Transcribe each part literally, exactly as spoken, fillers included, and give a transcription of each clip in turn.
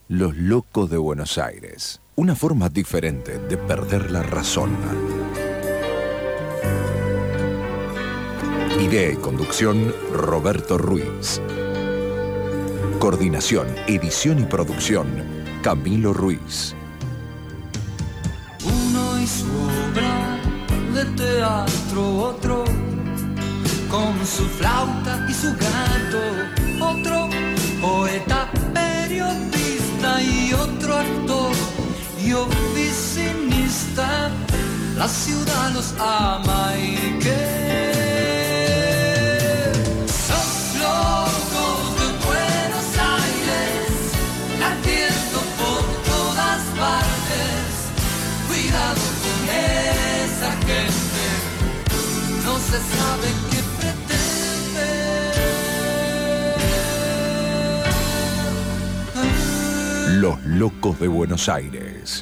Los locos de Buenos Aires. Una forma diferente de perder la razón. Idea y conducción, Roberto Ruiz. Coordinación, edición y producción, Camilo Ruiz. Uno y su obra de teatro, otro con su flauta y su gato, otro poeta, periodista y otro actor y oficinista. La ciudad los ama y que son locos de Buenos Aires, latiendo por todas partes. Cuidado con esa gente, no se sabe qué pretende. Los locos de Buenos Aires.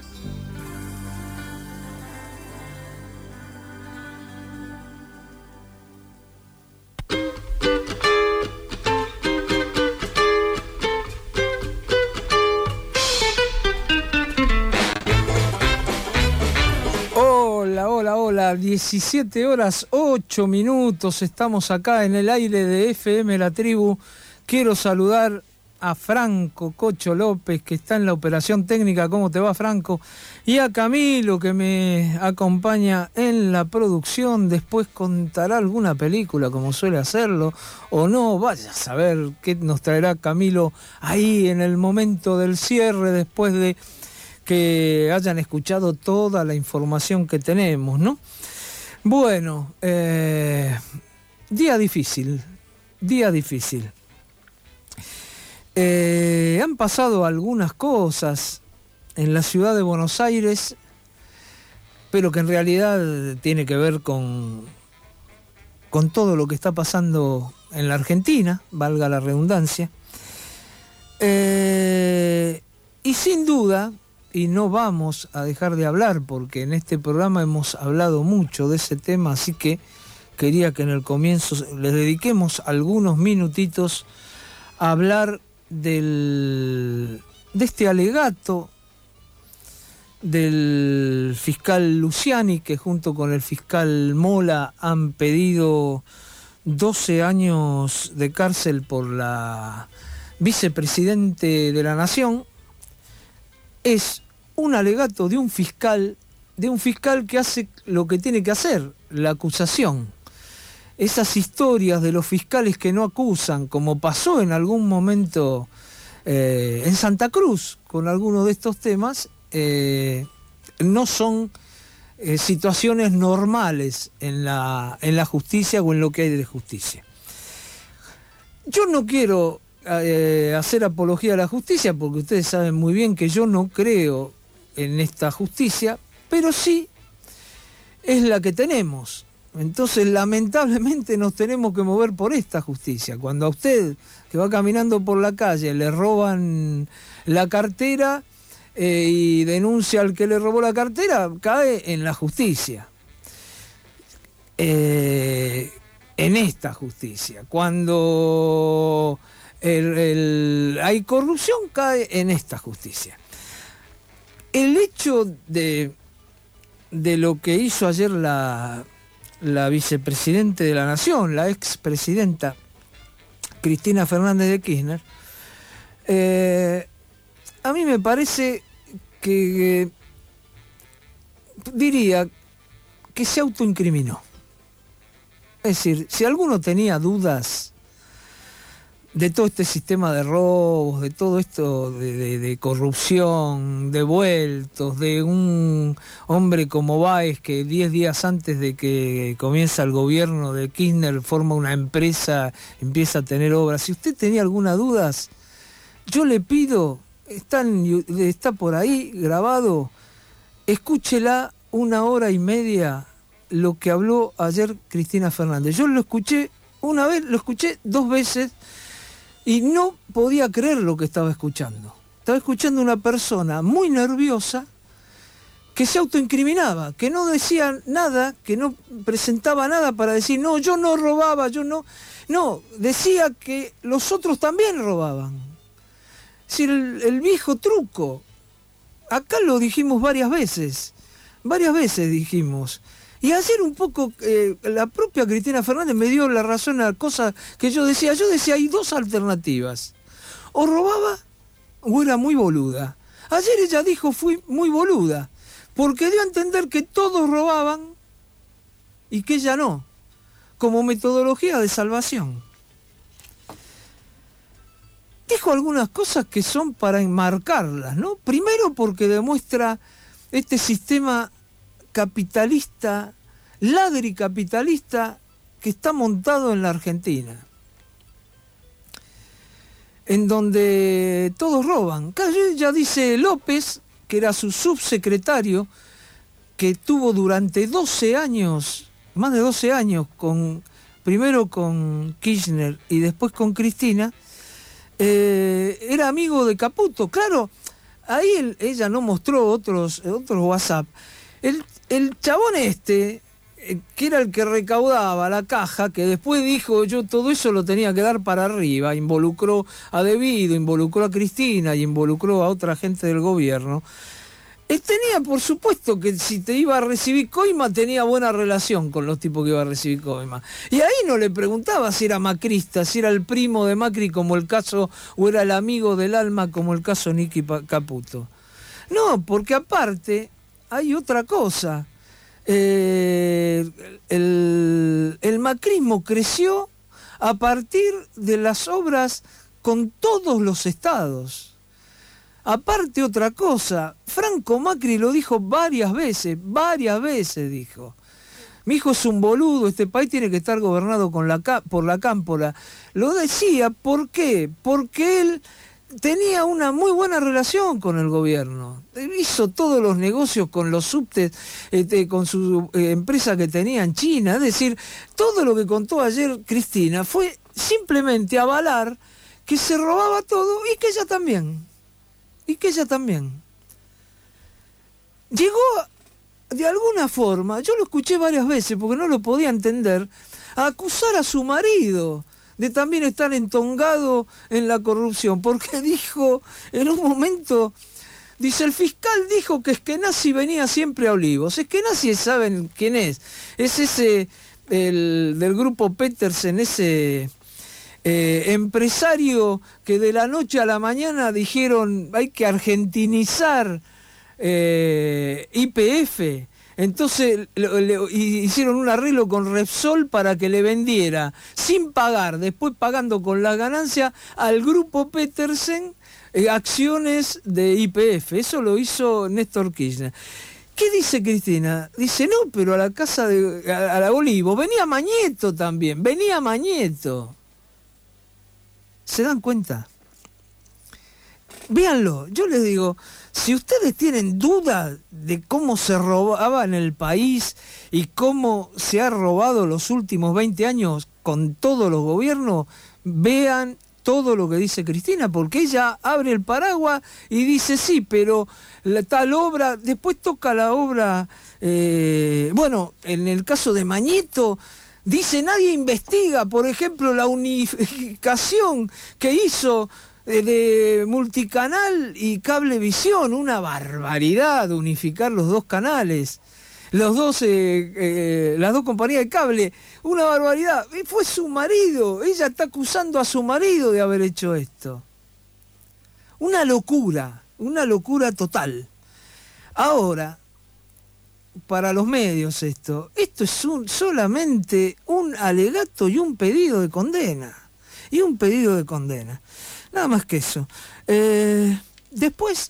diecisiete horas ocho minutos, estamos acá en el aire de F M La Tribu. Quiero saludar a Franco Cocho López, que está en la operación técnica. ¿Cómo te va, Franco? Y a Camilo, que me acompaña en la producción. Después contará alguna película, como suele hacerlo, o no. Vaya a saber qué nos traerá Camilo ahí en el momento del cierre, después de que hayan escuchado toda la información que tenemos, ¿no? Bueno, eh, día difícil, día difícil. Eh, han pasado algunas cosas en la ciudad de Buenos Aires, pero que en realidad tiene que ver con, con todo lo que está pasando en la Argentina, valga la redundancia. Eh, y sin duda, y no vamos a dejar de hablar, porque en este programa hemos hablado mucho de ese tema, así que quería que en el comienzo les dediquemos algunos minutitos a hablar del, de este alegato del fiscal Luciani, que junto con el fiscal Mola han pedido doce años de cárcel por la vicepresidente de la Nación. Es un alegato de un fiscal, de un fiscal que hace lo que tiene que hacer, la acusación. Esas historias de los fiscales que no acusan, como pasó en algún momento eh, en Santa Cruz con algunos de estos temas, eh, no son eh, situaciones normales en la, en la justicia o en lo que hay de justicia. Yo no quiero eh, hacer apología a la justicia, porque ustedes saben muy bien que yo no creo en esta justicia, pero sí es la que tenemos. Entonces, lamentablemente nos tenemos que mover por esta justicia. Cuando a usted, que va caminando por la calle, le roban la cartera eh, y denuncia al que le robó la cartera, cae en la justicia. Eh, en esta justicia. Cuando el, el, hay corrupción, cae en esta justicia. El hecho de, de lo que hizo ayer la, la vicepresidente de la Nación, la expresidenta Cristina Fernández de Kirchner, eh, a mí me parece que, eh, diría que se autoincriminó. Es decir, si alguno tenía dudas de todo este sistema de robos, de todo esto de, de, de corrupción, de vueltos, de un hombre como Báez que diez días antes de que comienza el gobierno de Kirchner forma una empresa, empieza a tener obras. Si usted tenía alguna duda, yo le pido, está, en, está por ahí grabado, escúchela una hora y media lo que habló ayer Cristina Fernández. Yo lo escuché una vez, lo escuché dos veces, y no podía creer lo que estaba escuchando. Estaba escuchando una persona muy nerviosa que se autoincriminaba, que no decía nada, que no presentaba nada para decir, no, yo no robaba, yo no... No, decía que los otros también robaban. Es decir, el, el viejo truco. Acá lo dijimos varias veces, varias veces dijimos. Y ayer un poco eh, la propia Cristina Fernández me dio la razón a cosas que yo decía. Yo decía, hay dos alternativas. O robaba o era muy boluda. Ayer ella dijo, fui muy boluda, porque dio a entender que todos robaban y que ella no, como metodología de salvación. Dijo algunas cosas que son para enmarcarlas, ¿no? Primero porque demuestra este sistema capitalista, ladricapitalista, que está montado en la Argentina, en donde todos roban. Ya dice López, que era su subsecretario, que tuvo durante doce años, más de doce años, con primero con Kirchner y después con Cristina, eh, era amigo de Caputo. Claro, ahí él, ella no mostró otros, otros WhatsApp. El, el chabón este, eh, que era el que recaudaba la caja, que después dijo, yo todo eso lo tenía que dar para arriba, involucró a Devido, involucró a Cristina y involucró a otra gente del gobierno. Él tenía, por supuesto, que si te iba a recibir coima, tenía buena relación con los tipos que iba a recibir coima. Y ahí no le preguntaba si era macrista, si era el primo de Macri como el caso, o era el amigo del alma como el caso Nicky Caputo. No, porque aparte hay otra cosa. Eh, el, el macrismo creció a partir de las obras con todos los estados. Aparte otra cosa, Franco Macri lo dijo varias veces, varias veces dijo. Mi hijo es un boludo, este país tiene que estar gobernado con la, por la cámpora. Lo decía, ¿por qué? Porque él tenía una muy buena relación con el gobierno. Hizo todos los negocios con los subtes, este, con su eh, empresa que tenía en China. Es decir, todo lo que contó ayer Cristina fue simplemente avalar que se robaba todo y que ella también. Y que ella también. Llegó, de alguna forma, yo lo escuché varias veces porque no lo podía entender, a acusar a su marido de también estar entongado en la corrupción, porque dijo, en un momento, dice, el fiscal dijo que Eskenazi venía siempre a Olivos. Eskenazi, ¿saben quién es? Es ese, el del grupo Petersen, ese... Eh, empresario que de la noche a la mañana dijeron hay que argentinizar eh, Y P F, entonces le, le, hicieron un arreglo con Repsol para que le vendiera sin pagar, después pagando con la ganancia al grupo Petersen eh, acciones de Y P F. Eso lo hizo Néstor Kirchner. ¿Qué dice Cristina? Dice, no, pero a la casa de a, a la Olivo venía Mañeto también, venía Mañeto. ¿Se dan cuenta? Véanlo, yo les digo, si ustedes tienen duda de cómo se robaba en el país y cómo se ha robado los últimos veinte años con todos los gobiernos, vean todo lo que dice Cristina, porque ella abre el paraguas y dice, sí, pero la tal obra, después toca la obra, eh, bueno, en el caso de Mañeto, dice, nadie investiga, por ejemplo, la unificación que hizo eh, de Multicanal y Cablevisión, una barbaridad unificar los dos canales, los dos, eh, eh, las dos compañías de cable, una barbaridad. Y fue su marido, ella está acusando a su marido de haber hecho esto. Una locura, una locura total. Ahora, para los medios esto, esto es un, solamente un alegato y un pedido de condena. Y un pedido de condena. Nada más que eso. Eh, después,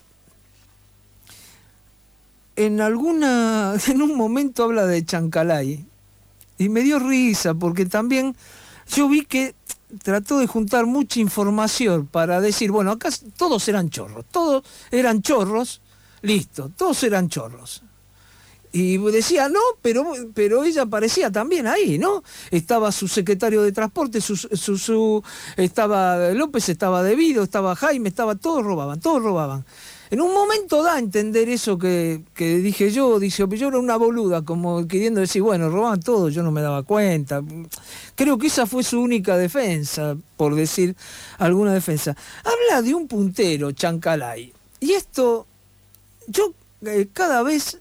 en alguna, en un momento habla de Chancalay. Y me dio risa porque también yo vi que trató de juntar mucha información para decir, bueno, acá todos eran chorros, todos eran chorros, listo, todos eran chorros. Y decía, no, pero, pero ella aparecía también ahí, ¿no? Estaba su secretario de transporte, su, su, su, estaba López, estaba Devido, estaba Jaime, estaba, todos robaban, todos robaban. En un momento da a entender eso que, que dije yo, dice, yo era una boluda, como queriendo decir, bueno, robaban todo, yo no me daba cuenta. Creo que esa fue su única defensa, por decir alguna defensa. Habla de un puntero, Chancalay. Y esto, yo eh, cada vez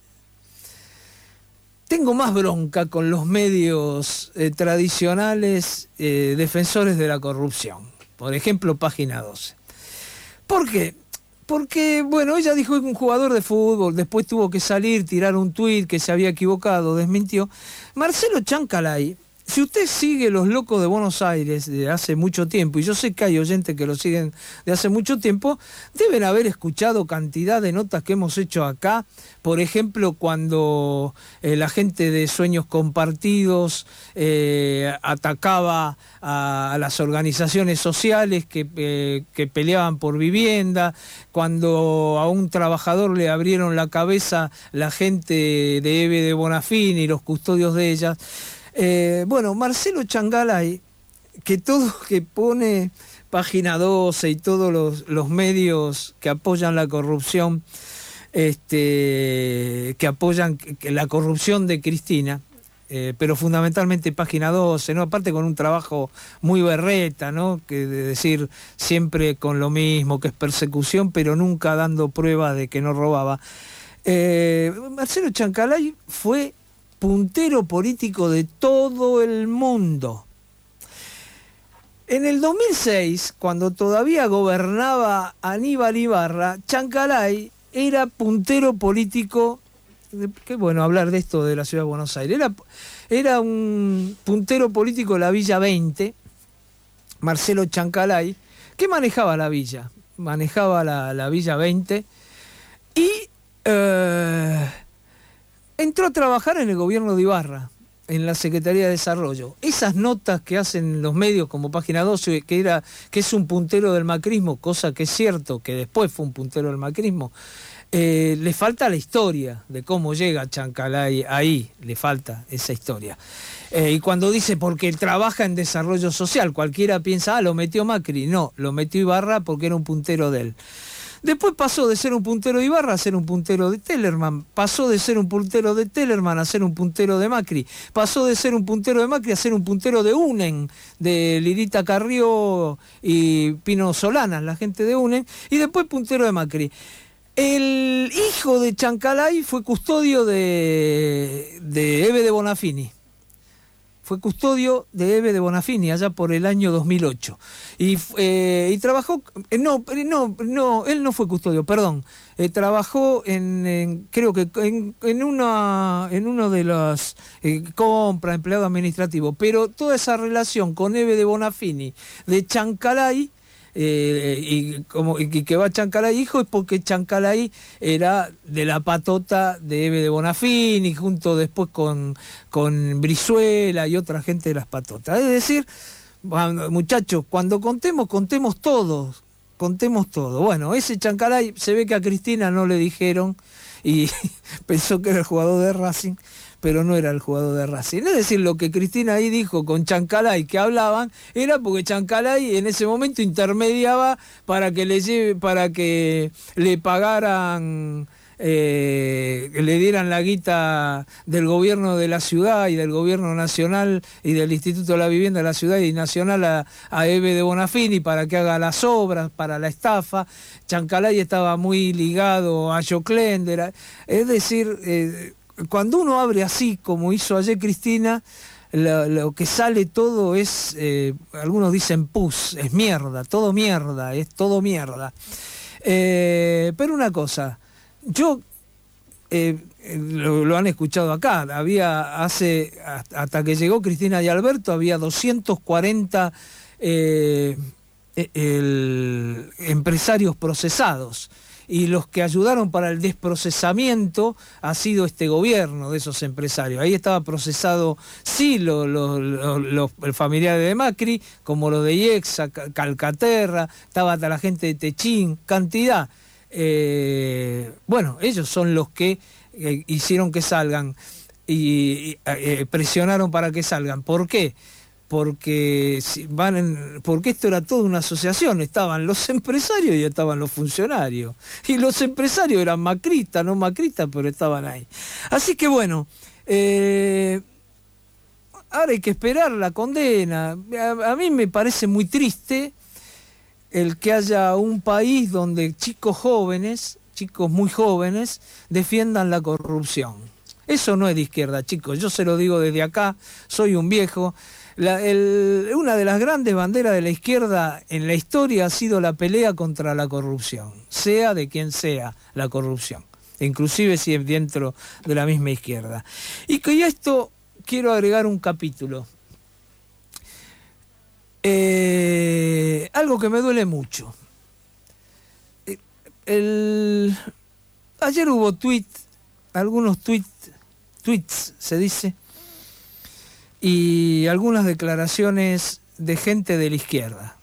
tengo más bronca con los medios eh, tradicionales eh, defensores de la corrupción. Por ejemplo, Página doce. ¿Por qué? Porque, bueno, ella dijo que un jugador de fútbol, después tuvo que salir, tirar un tuit que se había equivocado, desmintió. Marcelo Chancalay, si usted sigue Los Locos de Buenos Aires de hace mucho tiempo, y yo sé que hay oyentes que lo siguen de hace mucho tiempo, deben haber escuchado cantidad de notas que hemos hecho acá. Por ejemplo, cuando eh, la gente de Sueños Compartidos eh, atacaba a, a las organizaciones sociales que, eh, que peleaban por vivienda, cuando a un trabajador le abrieron la cabeza la gente de Eve de Bonafini y los custodios de ellas. Eh, bueno, Marcelo Chancalay, que todo que pone Página doce y todos los, los medios que apoyan la corrupción, este, que apoyan la corrupción de Cristina, eh, pero fundamentalmente Página doce, ¿no? Aparte con un trabajo muy berreta, ¿no? Que de decir siempre con lo mismo, que es persecución, pero nunca dando pruebas de que no robaba. Eh, Marcelo Chancalay fue puntero político de todo el mundo. En el dos mil seis, cuando todavía gobernaba Aníbal Ibarra, Chancalay era puntero político, qué bueno hablar de esto de la ciudad de Buenos Aires, era, era un puntero político de la Villa veinte, Marcelo Chancalay, que manejaba la villa, manejaba la, la Villa veinte, y eh, entró a trabajar en el gobierno de Ibarra, en la Secretaría de Desarrollo. Esas notas que hacen los medios como Página doce, que, era, que es un puntero del macrismo, cosa que es cierto, que después fue un puntero del macrismo, eh, le falta la historia de cómo llega Chancalay ahí, le falta esa historia. Eh, y cuando dice porque trabaja en desarrollo social, cualquiera piensa, ah, lo metió Macri. No, lo metió Ibarra porque era un puntero de él. Después pasó de ser un puntero de Ibarra a ser un puntero de Tellerman, pasó de ser un puntero de Tellerman a ser un puntero de Macri, pasó de ser un puntero de Macri a ser un puntero de UNEN, de Lirita Carrió y Pino Solanas, la gente de UNEN, y después puntero de Macri. El hijo de Chancalay fue custodio de, de Eve de Bonafini. Fue custodio de Eve de Bonafini allá por el año dos mil ocho. Y, eh, y trabajó, eh, no, no, no, él no fue custodio, perdón. Eh, trabajó en, en, creo que en, en una, en uno de las eh, compras, empleado administrativo. Pero toda esa relación con Eve de Bonafini, de Chancalay, Eh, y, como, y que va Chancalay hijo, es porque Chancalay era de la patota de Eve de Bonafini, junto después con, con Brizuela y otra gente de las patotas. Es decir, bueno, muchachos, cuando contemos, contemos todos, contemos todo. Bueno, ese Chancalay se ve que a Cristina no le dijeron y pensó que era el jugador de Racing, pero no era el jugador de Racing. Es decir, lo que Cristina ahí dijo con Chancalay que hablaban, era porque Chancalay en ese momento intermediaba para que le lleve, para que le pagaran, eh, le dieran la guita del gobierno de la ciudad y del gobierno nacional y del Instituto de la Vivienda de la Ciudad y Nacional a, a Eve de Bonafini para que haga las obras, para la estafa. Chancalay estaba muy ligado a Joclender. Es decir, eh, cuando uno abre así, como hizo ayer Cristina, lo, lo que sale todo es, eh, algunos dicen pus, es mierda, todo mierda, es todo mierda. Eh, pero una cosa, yo, eh, lo, lo han escuchado acá, había hace, hasta que llegó Cristina y Alberto, había doscientos cuarenta eh, el, empresarios procesados. Y los que ayudaron para el desprocesamiento ha sido este gobierno de esos empresarios. Ahí estaba procesado, sí, los lo, lo, lo, el familiar de Macri, como los de IEXA, Calcaterra, estaba hasta la gente de Techín, cantidad. Eh, bueno, ellos son los que eh, hicieron que salgan y eh, presionaron para que salgan. ¿Por qué? porque si van en, porque esto era toda una asociación, estaban los empresarios y estaban los funcionarios, y los empresarios eran macristas, no macristas, pero estaban ahí. Así que bueno, eh, ahora hay que esperar la condena. A, a mí me parece muy triste el que haya un país donde chicos jóvenes, chicos muy jóvenes, defiendan la corrupción. Eso no es de izquierda, chicos, yo se lo digo desde acá, soy un viejo. La, el, una de las grandes banderas de la izquierda en la historia ha sido la pelea contra la corrupción, sea de quien sea la corrupción, inclusive si es dentro de la misma izquierda. Y que a esto quiero agregar un capítulo. Eh, algo que me duele mucho. El, ayer hubo tweet, algunos tweets, tweets se dice, y algunas declaraciones de gente de la izquierda.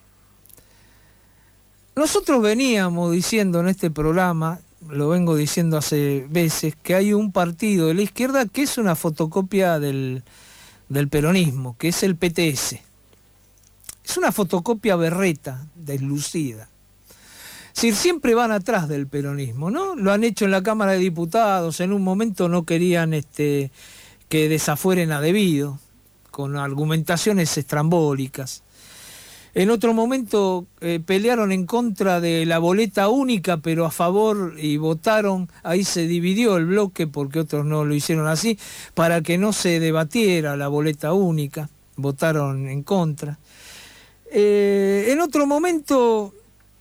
Nosotros veníamos diciendo en este programa, lo vengo diciendo hace veces, que hay un partido de la izquierda que es una fotocopia del, del peronismo, que es el P T S. Es una fotocopia berreta, deslucida. Es decir, siempre van atrás del peronismo, ¿no? Lo han hecho en la Cámara de Diputados, en un momento no querían este, que desafueren a Debido, con argumentaciones estrambólicas. En otro momento eh, pelearon en contra de la boleta única, pero a favor, y votaron, ahí se dividió el bloque, porque otros no lo hicieron así, para que no se debatiera la boleta única, votaron en contra. Eh, en otro momento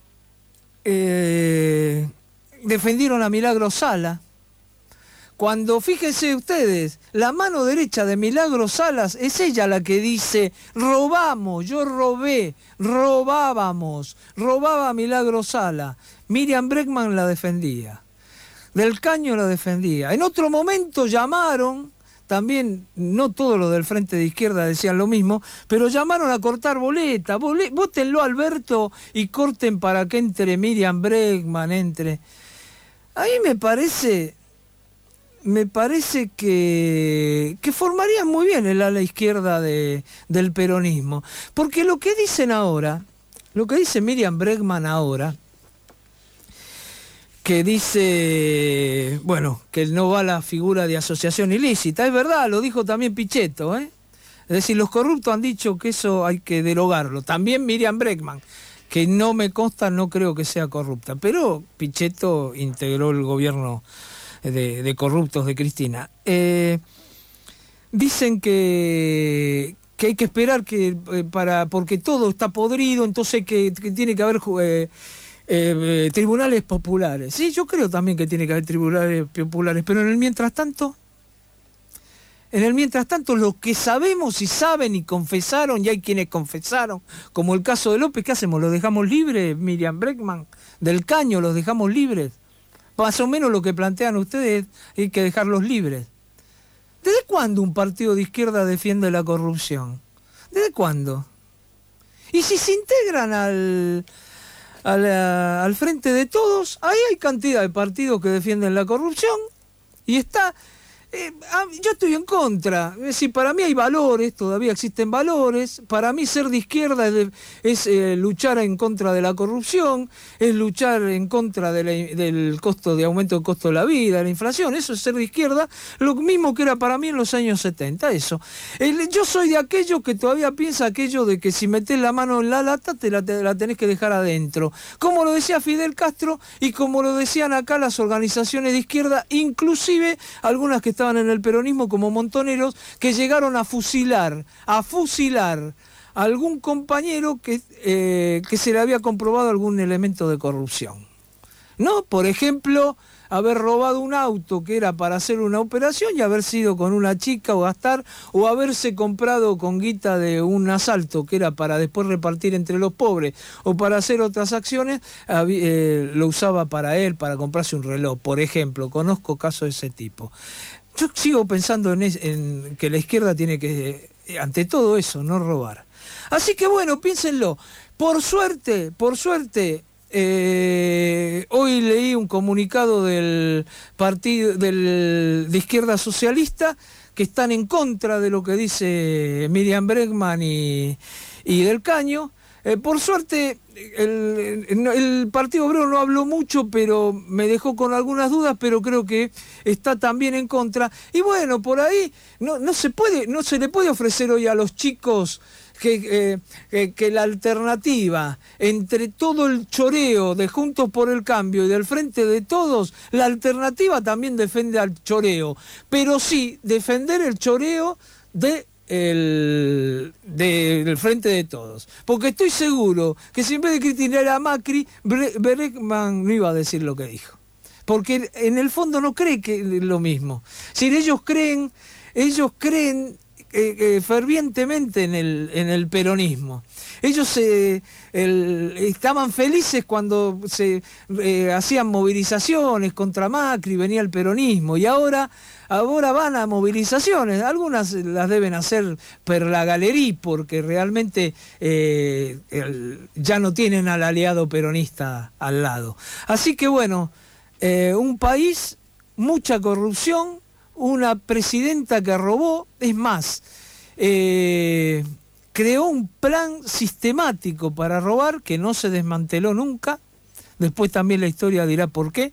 eh, defendieron a Milagro Sala, cuando, fíjense ustedes, la mano derecha de Milagro Salas es ella la que dice, robamos, yo robé, robábamos, robaba Milagro Sala. Miriam Bregman la defendía, Del Caño la defendía. En otro momento llamaron, también no todos los del Frente de Izquierda decían lo mismo, pero llamaron a cortar boleta, Bole, vótenlo Alberto y corten para que entre Miriam Bregman, entre... A mí me parece... me parece que, que formarían muy bien el ala izquierda de, del peronismo. Porque lo que dicen ahora, lo que dice Miriam Bregman ahora, que dice, bueno, que no va la figura de asociación ilícita, es verdad, lo dijo también Pichetto, ¿eh? Es decir, los corruptos han dicho que eso hay que derogarlo. También Miriam Bregman, que no me consta, no creo que sea corrupta, pero Pichetto integró el gobierno De, de corruptos de Cristina. Eh, dicen que, que hay que esperar que eh, para porque todo está podrido, entonces que, que tiene que haber eh, eh, tribunales populares. Sí, yo creo también que tiene que haber tribunales populares, pero en el mientras tanto, en el mientras tanto, lo que sabemos y saben y confesaron, y hay quienes confesaron, como el caso de López, ¿qué hacemos? ¿Los dejamos libres, Miriam Bregman? Del Caño, ¿los dejamos libres? Más o menos lo que plantean ustedes, hay que dejarlos libres. ¿Desde cuándo un partido de izquierda defiende la corrupción? ¿Desde cuándo? Y si se integran al, al, al Frente de Todos, ahí hay cantidad de partidos que defienden la corrupción y está... Eh, yo estoy en contra, es decir, para mí hay valores, todavía existen valores, para mí ser de izquierda es, de, es eh, luchar en contra de la corrupción, es luchar en contra de la, del costo de aumento del costo de la vida, la inflación, eso es ser de izquierda, lo mismo que era para mí en los años setenta, eso. El, yo soy de aquellos que todavía piensa aquello de que si metés la mano en la lata te la, te la tenés que dejar adentro, como lo decía Fidel Castro y como lo decían acá las organizaciones de izquierda, inclusive algunas que estaban en el peronismo como Montoneros, que llegaron a fusilar, a fusilar a algún compañero que, eh, que se le había comprobado algún elemento de corrupción. ¿No? Por ejemplo, haber robado un auto que era para hacer una operación y haber sido con una chica o gastar, o haberse comprado con guita de un asalto que era para después repartir entre los pobres o para hacer otras acciones, eh, lo usaba para él, para comprarse un reloj, por ejemplo. Conozco casos de ese tipo. Yo sigo pensando en, es, en que la izquierda tiene que, ante todo eso, no robar. Así que bueno, piénsenlo. Por suerte, por suerte, eh, hoy leí un comunicado del partido del, de Izquierda Socialista que están en contra de lo que dice Miriam Bregman y, y Del Caño. Eh, por suerte, el, el Partido Obrero no habló mucho, pero me dejó con algunas dudas, pero creo que está también en contra. Y bueno, por ahí no, no se puede, no se le puede ofrecer hoy a los chicos que, eh, que la alternativa entre todo el choreo de Juntos por el Cambio y del Frente de Todos, la alternativa también defiende al choreo, pero sí defender el choreo de El, de, del Frente de Todos, porque estoy seguro que si en vez de criticar a Macri, Bregman no iba a decir lo que dijo, porque en el fondo no cree que es lo mismo. Si ellos creen, ellos creen eh, eh, fervientemente en el, en el peronismo. Ellos eh, el, estaban felices cuando se eh, hacían movilizaciones contra Macri, venía el peronismo, y ahora Ahora van a movilizaciones, algunas las deben hacer per la galería, porque realmente eh, el, ya no tienen al aliado peronista al lado. Así que bueno, eh, un país, mucha corrupción, una presidenta que robó, es más, eh, creó un plan sistemático para robar que no se desmanteló nunca, después también la historia dirá por qué.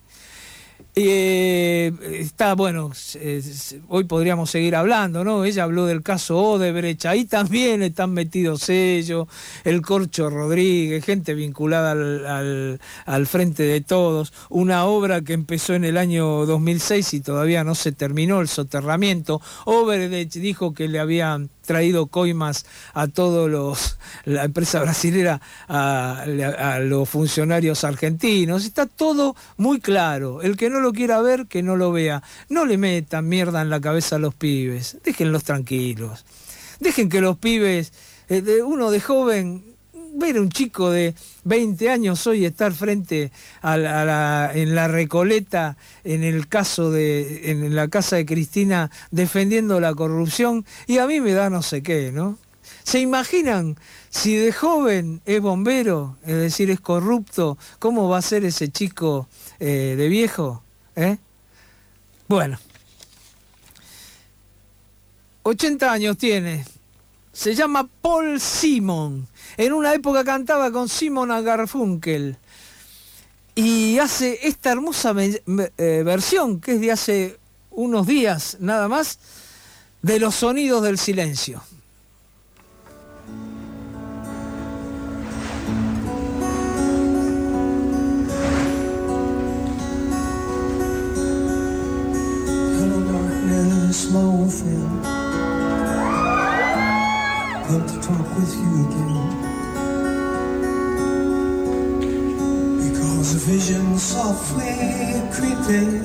Eh, está bueno, eh, hoy podríamos seguir hablando, ¿no? Ella habló del caso Odebrecht, ahí también están metidos ellos, el Corcho Rodríguez, gente vinculada al, al, al Frente de Todos, una obra que empezó en el año dos mil seis y todavía no se terminó, el soterramiento. Odebrecht dijo que le habían traído coimas a todos los, la empresa brasilera, a, a los funcionarios argentinos. Está todo muy claro. El que no lo quiera ver, que no lo vea. No le metan mierda en la cabeza a los pibes. Déjenlos tranquilos. Dejen que los pibes, eh, de uno de joven, ver a un chico de veinte años hoy estar frente a la, a la, en la Recoleta, en el caso de, en la casa de Cristina, defendiendo la corrupción, y a mí me da no sé qué, ¿no? ¿Se imaginan si de joven es bombero, es decir, es corrupto, cómo va a ser ese chico eh, de viejo? ¿Eh? Bueno, ochenta años tiene. Se llama Paul Simon. En una época cantaba con Simon and Garfunkel. Y hace esta hermosa me, me, eh, versión, que es de hace unos días nada más, de Los Sonidos del Silencio. Hello darkness, my old friend. Love to talk with you again, because a vision softly creeping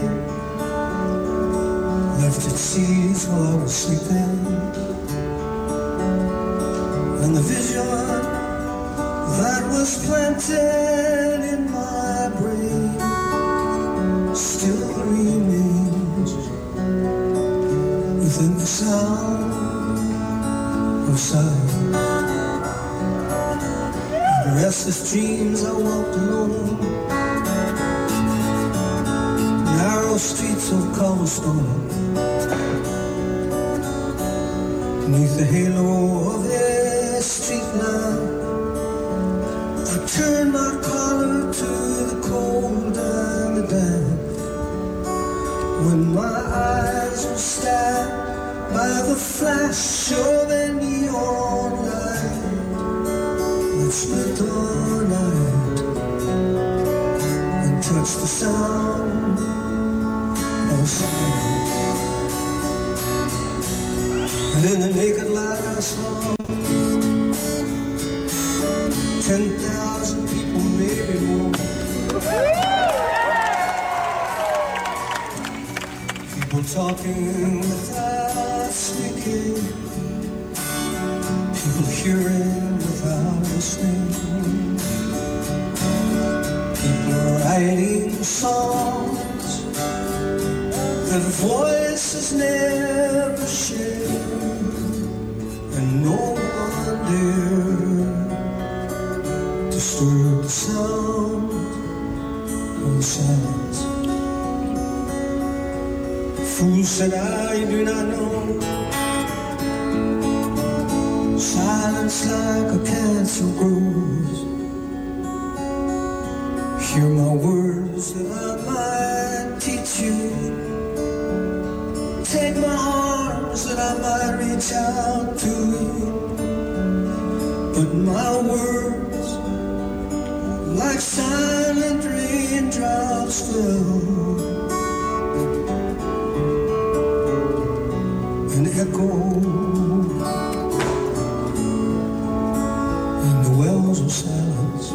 left its seeds while I was sleeping, and the vision that was planted in my brain still remains within the sound of silence. In restless dreams I walked alone, narrow streets of cobblestone, beneath the halo of a street lamp. I turned my collar to the cold and the damp, when my eyes were stabbed by the flash of a neon light that split the night and touched the sound of a song. And in the naked light I saw ten thousand people, maybe more. People talking without speaking, people hearing without listening, people writing songs that voices never share, and no one dare disturb the sound silence. Fool said I do not know. Silence like a cancer grows. Hear my words that I might teach you. Take my arms that I might reach out to you. But my words, like silent raindrops, fell and echo in the wells of silence.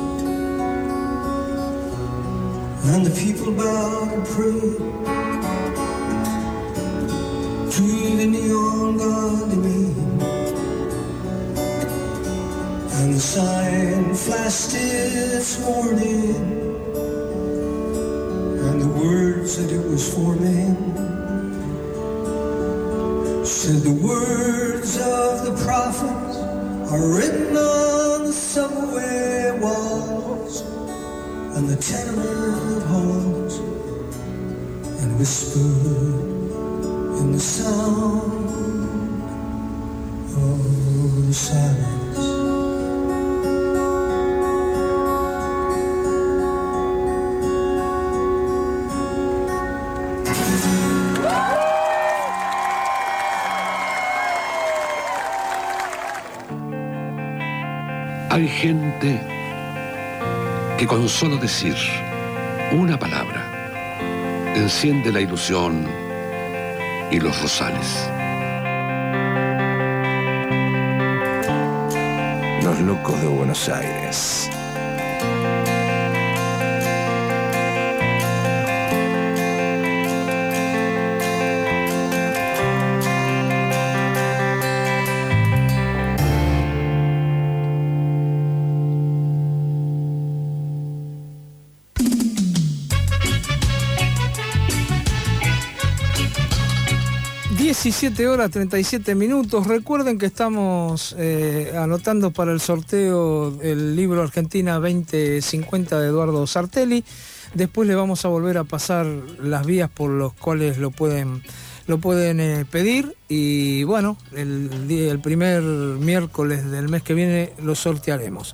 And the people bowed and prayed to the neon god they made. And the sign flashed its warning, and the words that it was forming said the words of the prophets are written on the subway walls and the tenement halls, and whispered in the sound of silence. Hay gente que con solo decir una palabra enciende la ilusión y los rosales. Los locos de Buenos Aires. diecisiete horas treinta y siete minutos. Recuerden que estamos eh, anotando para el sorteo el libro Argentina veinte cincuenta de Eduardo Sartelli. Después le vamos a volver a pasar las vías por las cuales lo pueden, lo pueden eh, pedir. Y bueno, el, día, el primer miércoles del mes que viene lo sortearemos.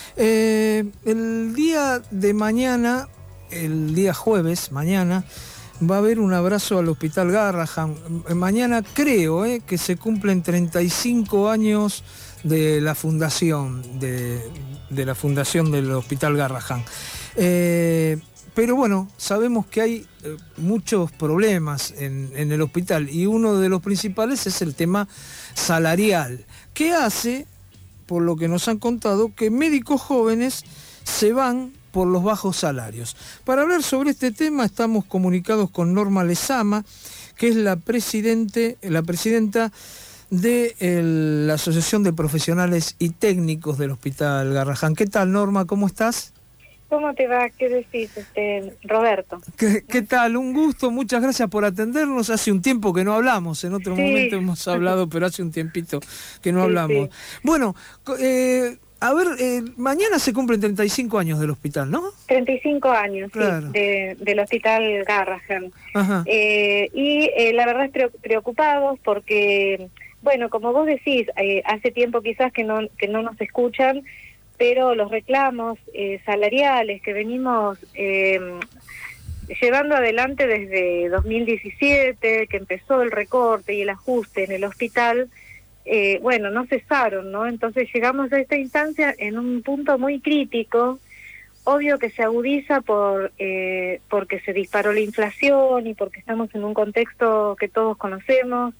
Eh, el día de mañana, el día jueves, mañana, va a haber un abrazo al Hospital Garrahan. Mañana creo eh, que se cumplen treinta y cinco años de la fundación, de, de la fundación del Hospital Garrahan. Eh, pero bueno, sabemos que hay eh, muchos problemas en, en el hospital y uno de los principales es el tema salarial, que hace, por lo que nos han contado, que médicos jóvenes se van por los bajos salarios. Para hablar sobre este tema estamos comunicados con Norma Lezama, que es la, presidente, la presidenta de el, la Asociación de Profesionales y Técnicos del Hospital Garrahan. ¿Qué tal, Norma? ¿Cómo estás? ¿Cómo te va? ¿Qué decís, este, Roberto? ¿Qué, ¿Qué tal? Un gusto, muchas gracias por atendernos. Hace un tiempo que no hablamos, en otro sí. momento hemos hablado, pero hace un tiempito que no sí, hablamos. Sí. Bueno, eh, a ver, eh, mañana se cumplen treinta y cinco años del hospital, ¿no? treinta y cinco años, claro. sí, de, del Hospital Garrahan. Eh, y eh, la verdad es preocupados porque, bueno, como vos decís, eh, hace tiempo quizás que no, que no nos escuchan, pero los reclamos eh, salariales que venimos eh, llevando adelante desde dos mil diecisiete, que empezó el recorte y el ajuste en el hospital, Eh, bueno, no cesaron, ¿no? Entonces llegamos a esta instancia en un punto muy crítico, obvio que se agudiza por eh, porque se disparó la inflación y porque estamos en un contexto que todos conocemos,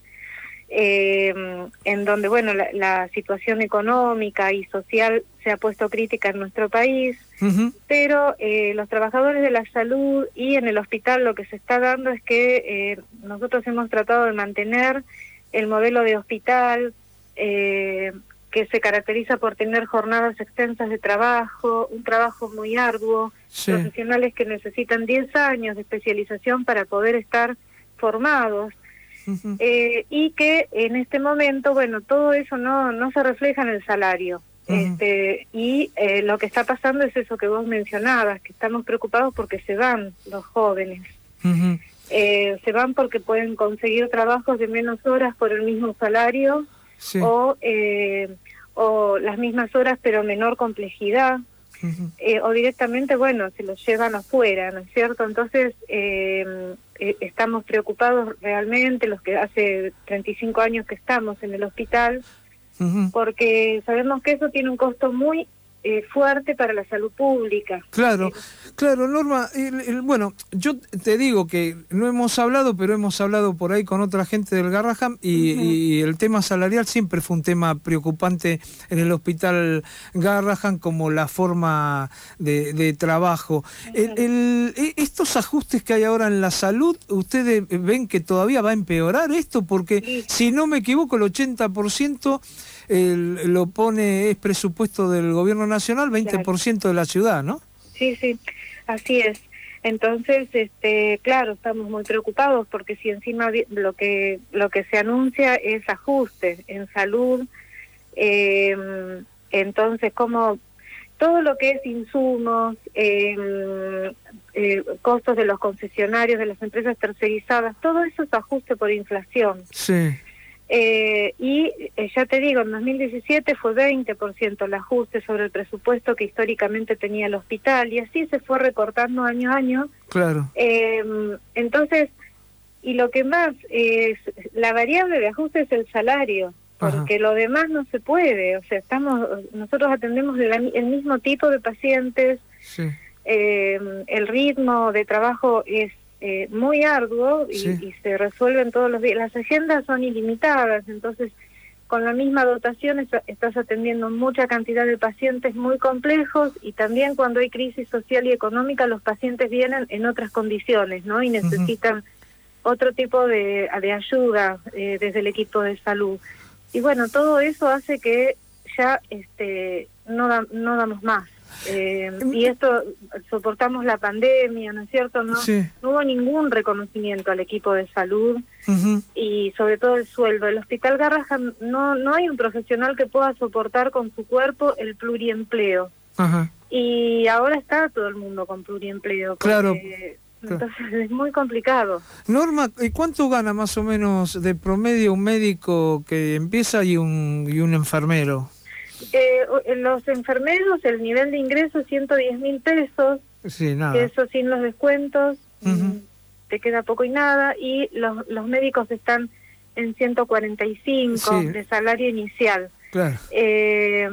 eh, en donde, bueno, la, la situación económica y social se ha puesto crítica en nuestro país, uh-huh. pero eh, los trabajadores de la salud y en el hospital lo que se está dando es que eh, nosotros hemos tratado de mantener el modelo de hospital, eh, que se caracteriza por tener jornadas extensas de trabajo, un trabajo muy arduo, sí. profesionales que necesitan diez años de especialización para poder estar formados, uh-huh. eh, y que en este momento, bueno, todo eso no, no se refleja en el salario. Uh-huh. Uh-huh. Este, y eh, lo que está pasando es eso que vos mencionabas, que estamos preocupados porque se van los jóvenes. Uh-huh. Eh, se van porque pueden conseguir trabajos de menos horas por el mismo salario, sí. o, eh, o las mismas horas pero menor complejidad. Uh-huh. eh, o directamente, bueno, se los llevan afuera, ¿no es cierto? Entonces, eh, eh, estamos preocupados realmente, los que hace treinta y cinco años que estamos en el hospital, uh-huh. porque sabemos que eso tiene un costo muy eh, fuerte para la salud pública. Claro, eh, claro, Norma, el, el, bueno, yo te digo que no hemos hablado, pero hemos hablado por ahí con otra gente del Garrahan y, uh-huh. y el tema salarial siempre fue un tema preocupante en el hospital Garrahan, como la forma de, de trabajo. Uh-huh. el, el, estos ajustes que hay ahora en la salud, ¿ustedes ven que todavía va a empeorar esto? Porque sí. si no me equivoco, el ochenta por ciento el, lo pone, es presupuesto del gobierno nacional, veinte por ciento de la ciudad, ¿no? Sí, sí, así es. Entonces, este, claro, estamos muy preocupados porque si encima lo que lo que se anuncia es ajuste en salud, eh, entonces como todo lo que es insumos, eh, eh, costos de los concesionarios, de las empresas tercerizadas, todo eso es ajuste por inflación. Sí. Eh, y eh, ya te digo, en dos mil diecisiete fue veinte por ciento el ajuste sobre el presupuesto que históricamente tenía el hospital, y así se fue recortando año a año. Claro. Eh, entonces, y lo que más es, la variable de ajuste es el salario, porque Ajá. lo demás no se puede. O sea, estamos nosotros atendemos el, el mismo tipo de pacientes, sí. eh, el ritmo de trabajo es Eh, muy arduo y, sí. y se resuelven todos los días. Las agendas son ilimitadas, entonces con la misma dotación est- estás atendiendo mucha cantidad de pacientes muy complejos, y también cuando hay crisis social y económica los pacientes vienen en otras condiciones, ¿no? Y necesitan uh-huh. otro tipo de, de ayuda eh, desde el equipo de salud. Y bueno, todo eso hace que ya este no, da, no damos más. Eh, y esto, soportamos la pandemia, ¿no es cierto? No, sí. no hubo ningún reconocimiento al equipo de salud, uh-huh. y sobre todo el sueldo. El Hospital Garrahan no, no hay un profesional que pueda soportar con su cuerpo el pluriempleo. Uh-huh. Y ahora está todo el mundo con pluriempleo. Porque, claro. Entonces es muy complicado. Norma, ¿y cuánto gana más o menos de promedio un médico que empieza y un, y un enfermero? Eh, los enfermeros, el nivel de ingreso ciento diez mil pesos, sí, nada. Eso sin los descuentos, uh-huh. te queda poco y nada, y los, los médicos están en ciento cuarenta y cinco sí. de salario inicial. Claro. Eh,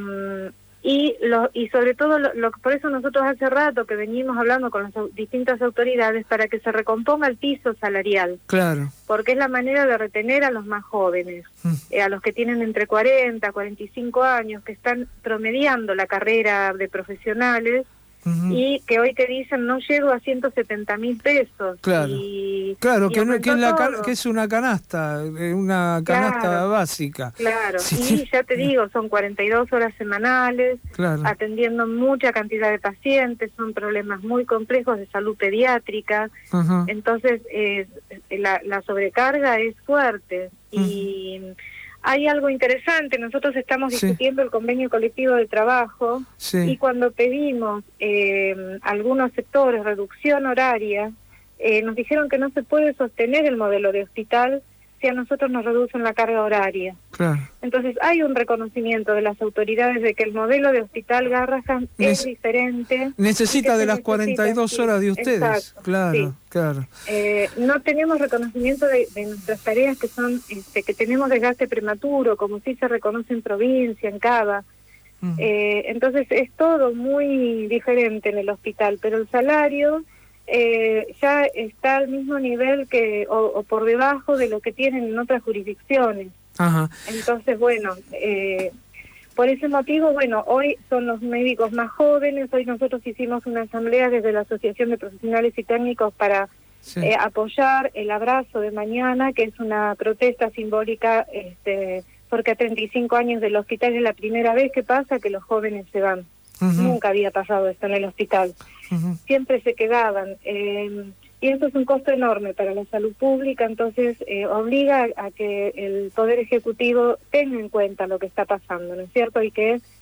y lo, y sobre todo, lo, lo por eso nosotros hace rato que venimos hablando con las distintas autoridades para que se recomponga el piso salarial. Claro. Porque es la manera de retener a los más jóvenes, mm. eh, a los que tienen entre cuarenta, cuarenta y cinco años, que están promediando la carrera de profesionales, uh-huh. y que hoy te dicen no llego a ciento setenta mil pesos. Claro, y, claro y que, no, que, es la can, que es una canasta, una canasta claro, básica. Claro, sí. y ya te digo, son cuarenta y dos horas semanales, claro. atendiendo mucha cantidad de pacientes, son problemas muy complejos de salud pediátrica, uh-huh. entonces eh, la, la sobrecarga es fuerte, uh-huh. y hay algo interesante, nosotros estamos discutiendo sí. el convenio colectivo de trabajo, sí. y cuando pedimos eh, algunos sectores reducción horaria, eh, nos dijeron que no se puede sostener el modelo de hospital si a nosotros nos reducen la carga horaria. Claro. Entonces hay un reconocimiento de las autoridades de que el modelo de hospital Garrahan Nece- es diferente. Necesita de las necesita, cuarenta y dos sí, horas de ustedes. Exacto, claro, sí. claro. Eh, no tenemos reconocimiento de, de nuestras tareas que son, este, que tenemos desgaste prematuro, como sí se reconoce en provincia, en Cava. Mm. Eh, entonces es todo muy diferente en el hospital, pero el salario Eh, ya está al mismo nivel que o, o por debajo de lo que tienen en otras jurisdicciones. Ajá. Entonces, bueno, eh, por ese motivo, bueno, hoy son los médicos más jóvenes, hoy nosotros hicimos una asamblea desde la Asociación de Profesionales y Técnicos para sí. eh, apoyar el abrazo de mañana, que es una protesta simbólica, este, porque a treinta y cinco años del hospital es la primera vez que pasa que los jóvenes se van. Uh-huh. Nunca había pasado esto en el hospital. Uh-huh. Siempre se quedaban. Eh, y eso es un costo enorme para la salud pública, entonces eh, obliga a, a que el Poder Ejecutivo tenga en cuenta lo que está pasando, ¿no es cierto? Y que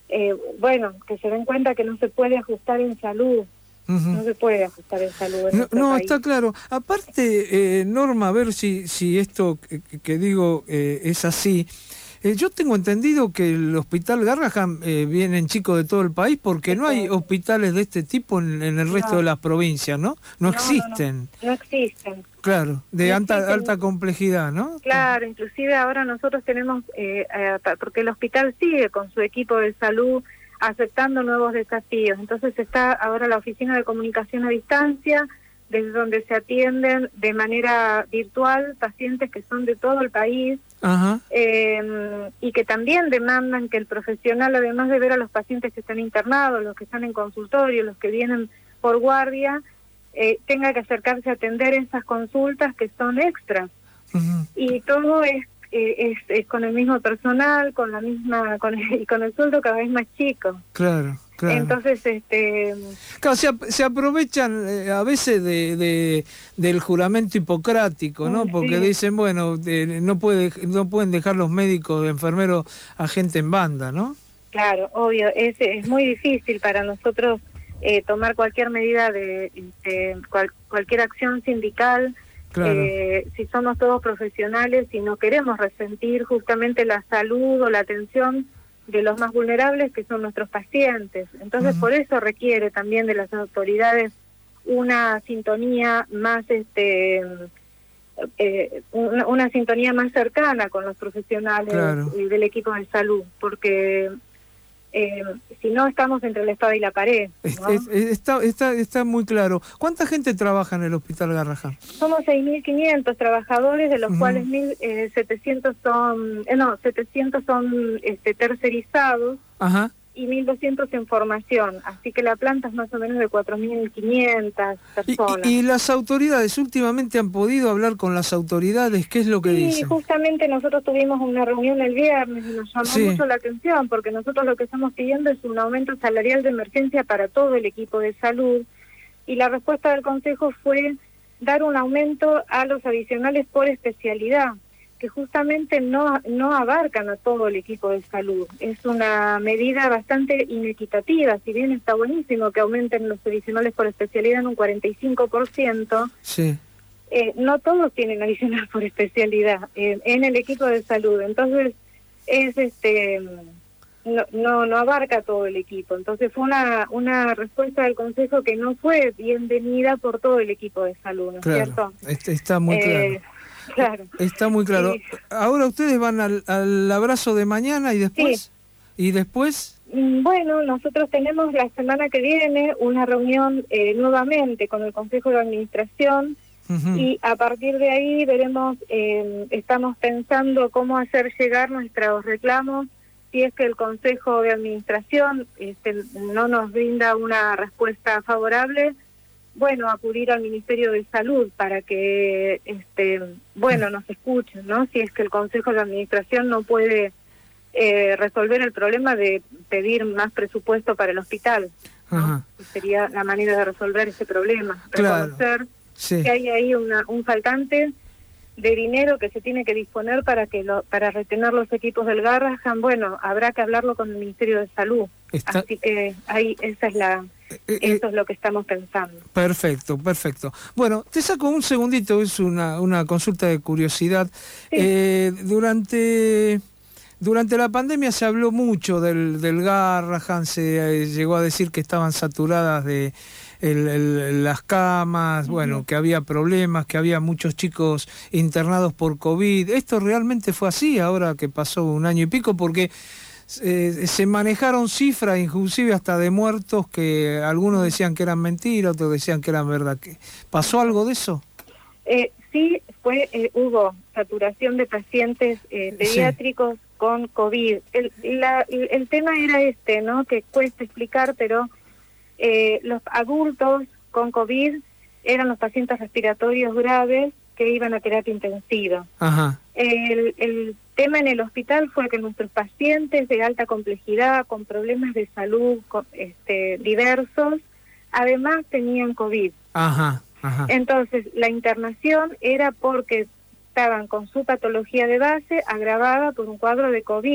eh, bueno, que se den cuenta que no se puede ajustar en salud. Uh-huh. No se puede ajustar en salud en No, no país. Está claro. Aparte, eh, Norma, a ver si, si esto que, que digo eh, es así. Eh, yo tengo entendido que el Hospital Garrahan eh, vienen chicos de todo el país porque sí, no hay hospitales de este tipo en, en el resto no. de las provincias, ¿no? No, no existen. No, no, no existen. Claro, de no alta, existen. alta complejidad, ¿no? Claro, inclusive ahora nosotros tenemos, eh, eh, porque el hospital sigue con su equipo de salud aceptando nuevos desafíos. Entonces está ahora la oficina de comunicación a distancia, desde donde se atienden de manera virtual pacientes que son de todo el país. Ajá. Eh, y que también demandan que el profesional, además de ver a los pacientes que están internados, los que están en consultorio, los que vienen por guardia, eh, tenga que acercarse a atender esas consultas que son extras. Uh-huh. Y todo es Es, es con el mismo personal, con la misma, con el, y con el sueldo cada vez más chico. Claro, claro. Entonces, este... Claro, se, se aprovechan eh, a veces de, de del juramento hipocrático, ¿no? Porque sí. dicen, bueno, de, no puede, no pueden dejar los médicos, enfermeros a gente en banda, ¿no? Claro, obvio. Es, es muy difícil para nosotros eh, tomar cualquier medida de, de cual, cualquier acción sindical. Claro. Eh, si somos todos profesionales y no queremos resentir justamente la salud o la atención de los más vulnerables, que son nuestros pacientes. Entonces, uh-huh. por eso requiere también de las autoridades una sintonía más, este, eh, una, una sintonía más cercana con los profesionales claro. del equipo de salud, porque eh, si no estamos entre la espada y la pared, ¿no? Es, es, está, está, está muy claro. ¿Cuánta gente trabaja en el Hospital Garrahan? Somos seis mil quinientos trabajadores, de los uh-huh. cuales mil setecientos son, eh, no, setecientos son este, tercerizados. Ajá. Y mil doscientos en formación, así que la planta es más o menos de cuatro mil quinientas personas. ¿Y, y, y las autoridades últimamente han podido hablar con las autoridades? ¿Qué es lo que sí, dicen? Sí, justamente nosotros tuvimos una reunión el viernes y nos llamó sí. mucho la atención, porque nosotros lo que estamos pidiendo es un aumento salarial de emergencia para todo el equipo de salud, y la respuesta del Consejo fue dar un aumento a los adicionales por especialidad, que justamente no no abarcan a todo el equipo de salud. Es una medida bastante inequitativa, si bien está buenísimo que aumenten los adicionales por especialidad en un cuarenta y cinco por ciento, sí. eh, no todos tienen adicional por especialidad eh, en el equipo de salud. Entonces, es este no, no no abarca todo el equipo. Entonces fue una una respuesta del Consejo que no fue bienvenida por todo el equipo de salud, ¿no es claro, cierto? Está, está muy eh, claro. Claro. Está muy claro. Sí. Ahora ustedes van al, al abrazo de mañana y después... Sí. ¿Y después? Bueno, nosotros tenemos la semana que viene una reunión eh, nuevamente con el Consejo de Administración uh-huh. y a partir de ahí veremos, eh, estamos pensando cómo hacer llegar nuestros reclamos si es que el Consejo de Administración este, no nos brinda una respuesta favorable. Bueno, acudir al Ministerio de Salud para que, este, bueno, nos escuchen, ¿no? Si es que el Consejo de Administración no puede eh, resolver el problema de pedir más presupuesto para el hospital, ¿no? Ajá. Sería la manera de resolver ese problema. Claro. Reconocer sí. que hay ahí una, un faltante de dinero que se tiene que disponer para que lo, para retener los equipos del Garrahan. Bueno, habrá que hablarlo con el Ministerio de Salud. Está... Así que ahí esa es la... Eh, Eso es lo que estamos pensando. Perfecto, perfecto. Bueno, te saco un segundito, es una, una consulta de curiosidad. Sí. Eh, durante, durante la pandemia se habló mucho del, del Garrahan, se eh, llegó a decir que estaban saturadas de el, el, las camas, uh-huh. bueno, que había problemas, que había muchos chicos internados por COVID. ¿Esto realmente fue así ahora que pasó un año y pico? Porque... Eh, se manejaron cifras inclusive hasta de muertos que algunos decían que eran mentiras, otros decían que eran verdad. ¿Pasó algo de eso? Eh, sí, fue eh, hubo saturación de pacientes eh, pediátricos sí. con COVID. El, la, el, el tema era este, ¿no? Que cuesta explicar, pero eh, los adultos con COVID eran los pacientes respiratorios graves que iban a terapia intensiva. Ajá. El, el tema en el hospital fue que nuestros pacientes de alta complejidad, con problemas de salud con, este, diversos, además tenían COVID. Ajá, ajá. Entonces, la internación era porque estaban con su patología de base agravada por un cuadro de COVID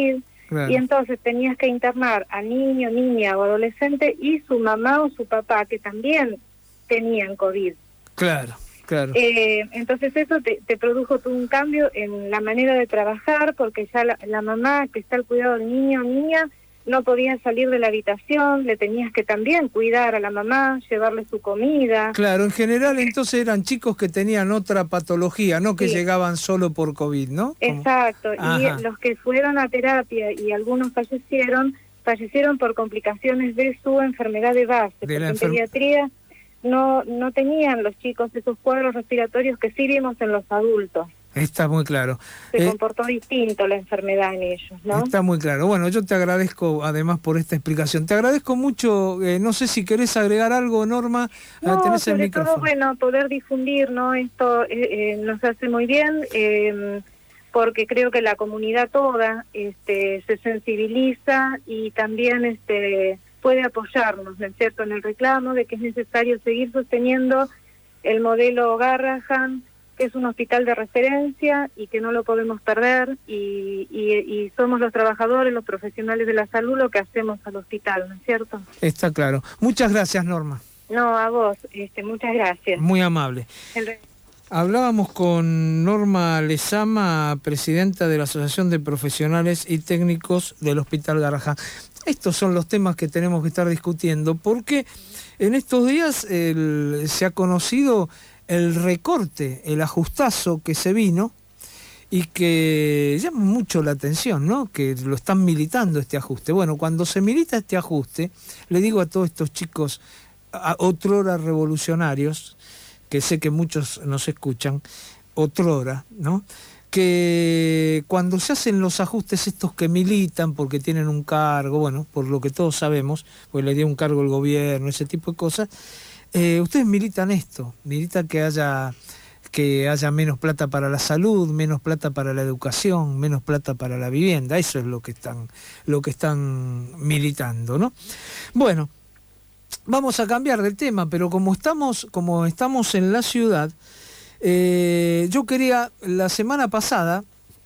Claro. Y entonces tenías que internar a niño, niña o adolescente y su mamá o su papá, que también tenían COVID. Claro, claro. Eh, entonces eso te, te produjo todo un cambio en la manera de trabajar, porque ya la, la mamá que está al cuidado del niño o niña no podía salir de la habitación, le tenías que también cuidar a la mamá, llevarle su comida. Claro, en general entonces eran chicos que tenían otra patología, no que sí. llegaban solo por COVID, ¿no? Exacto, Como... y los que fueron a terapia y algunos fallecieron, fallecieron por complicaciones de su enfermedad de base, de porque en enfer... pediatría no, no tenían los chicos esos cuadros respiratorios que sí vimos en los adultos. Está muy claro. Se eh, comportó distinto la enfermedad en ellos, ¿no? Está muy claro. Bueno, yo te agradezco además por esta explicación. Te agradezco mucho, eh, no sé si querés agregar algo, Norma. No, tenés sobre el todo, bueno, poder difundir, ¿no? Esto eh, eh, nos hace muy bien, eh, porque creo que la comunidad toda este, se sensibiliza y también este, puede apoyarnos, ¿no es cierto?, en el reclamo de que es necesario seguir sosteniendo el modelo Garrahan, que es un hospital de referencia y que no lo podemos perder, y, y, y somos los trabajadores, los profesionales de la salud, lo que hacemos al hospital, ¿no es cierto? Está claro. Muchas gracias, Norma. No, a vos, este, muchas gracias. Muy amable. El... Hablábamos con Norma Lezama, presidenta de la Asociación de Profesionales y Técnicos del Hospital Garrahan. Estos son los temas que tenemos que estar discutiendo, porque en estos días el, se ha conocido el recorte, el ajustazo que se vino y que llama mucho la atención, ¿no? Que lo están militando este ajuste. Bueno, cuando se milita este ajuste, le digo a todos estos chicos, a, otrora revolucionarios, que sé que muchos nos escuchan, otrora, ¿no? Que cuando se hacen los ajustes estos que militan porque tienen un cargo, bueno, por lo que todos sabemos, pues le dio un cargo el gobierno, ese tipo de cosas, Eh, ustedes militan esto, militan que haya que haya menos plata para la salud, menos plata para la educación, menos plata para la vivienda. Eso es lo que están, lo que están militando, ¿no? Bueno, vamos a cambiar de tema, pero como estamos, como estamos en la ciudad, eh, yo quería, la semana pasada,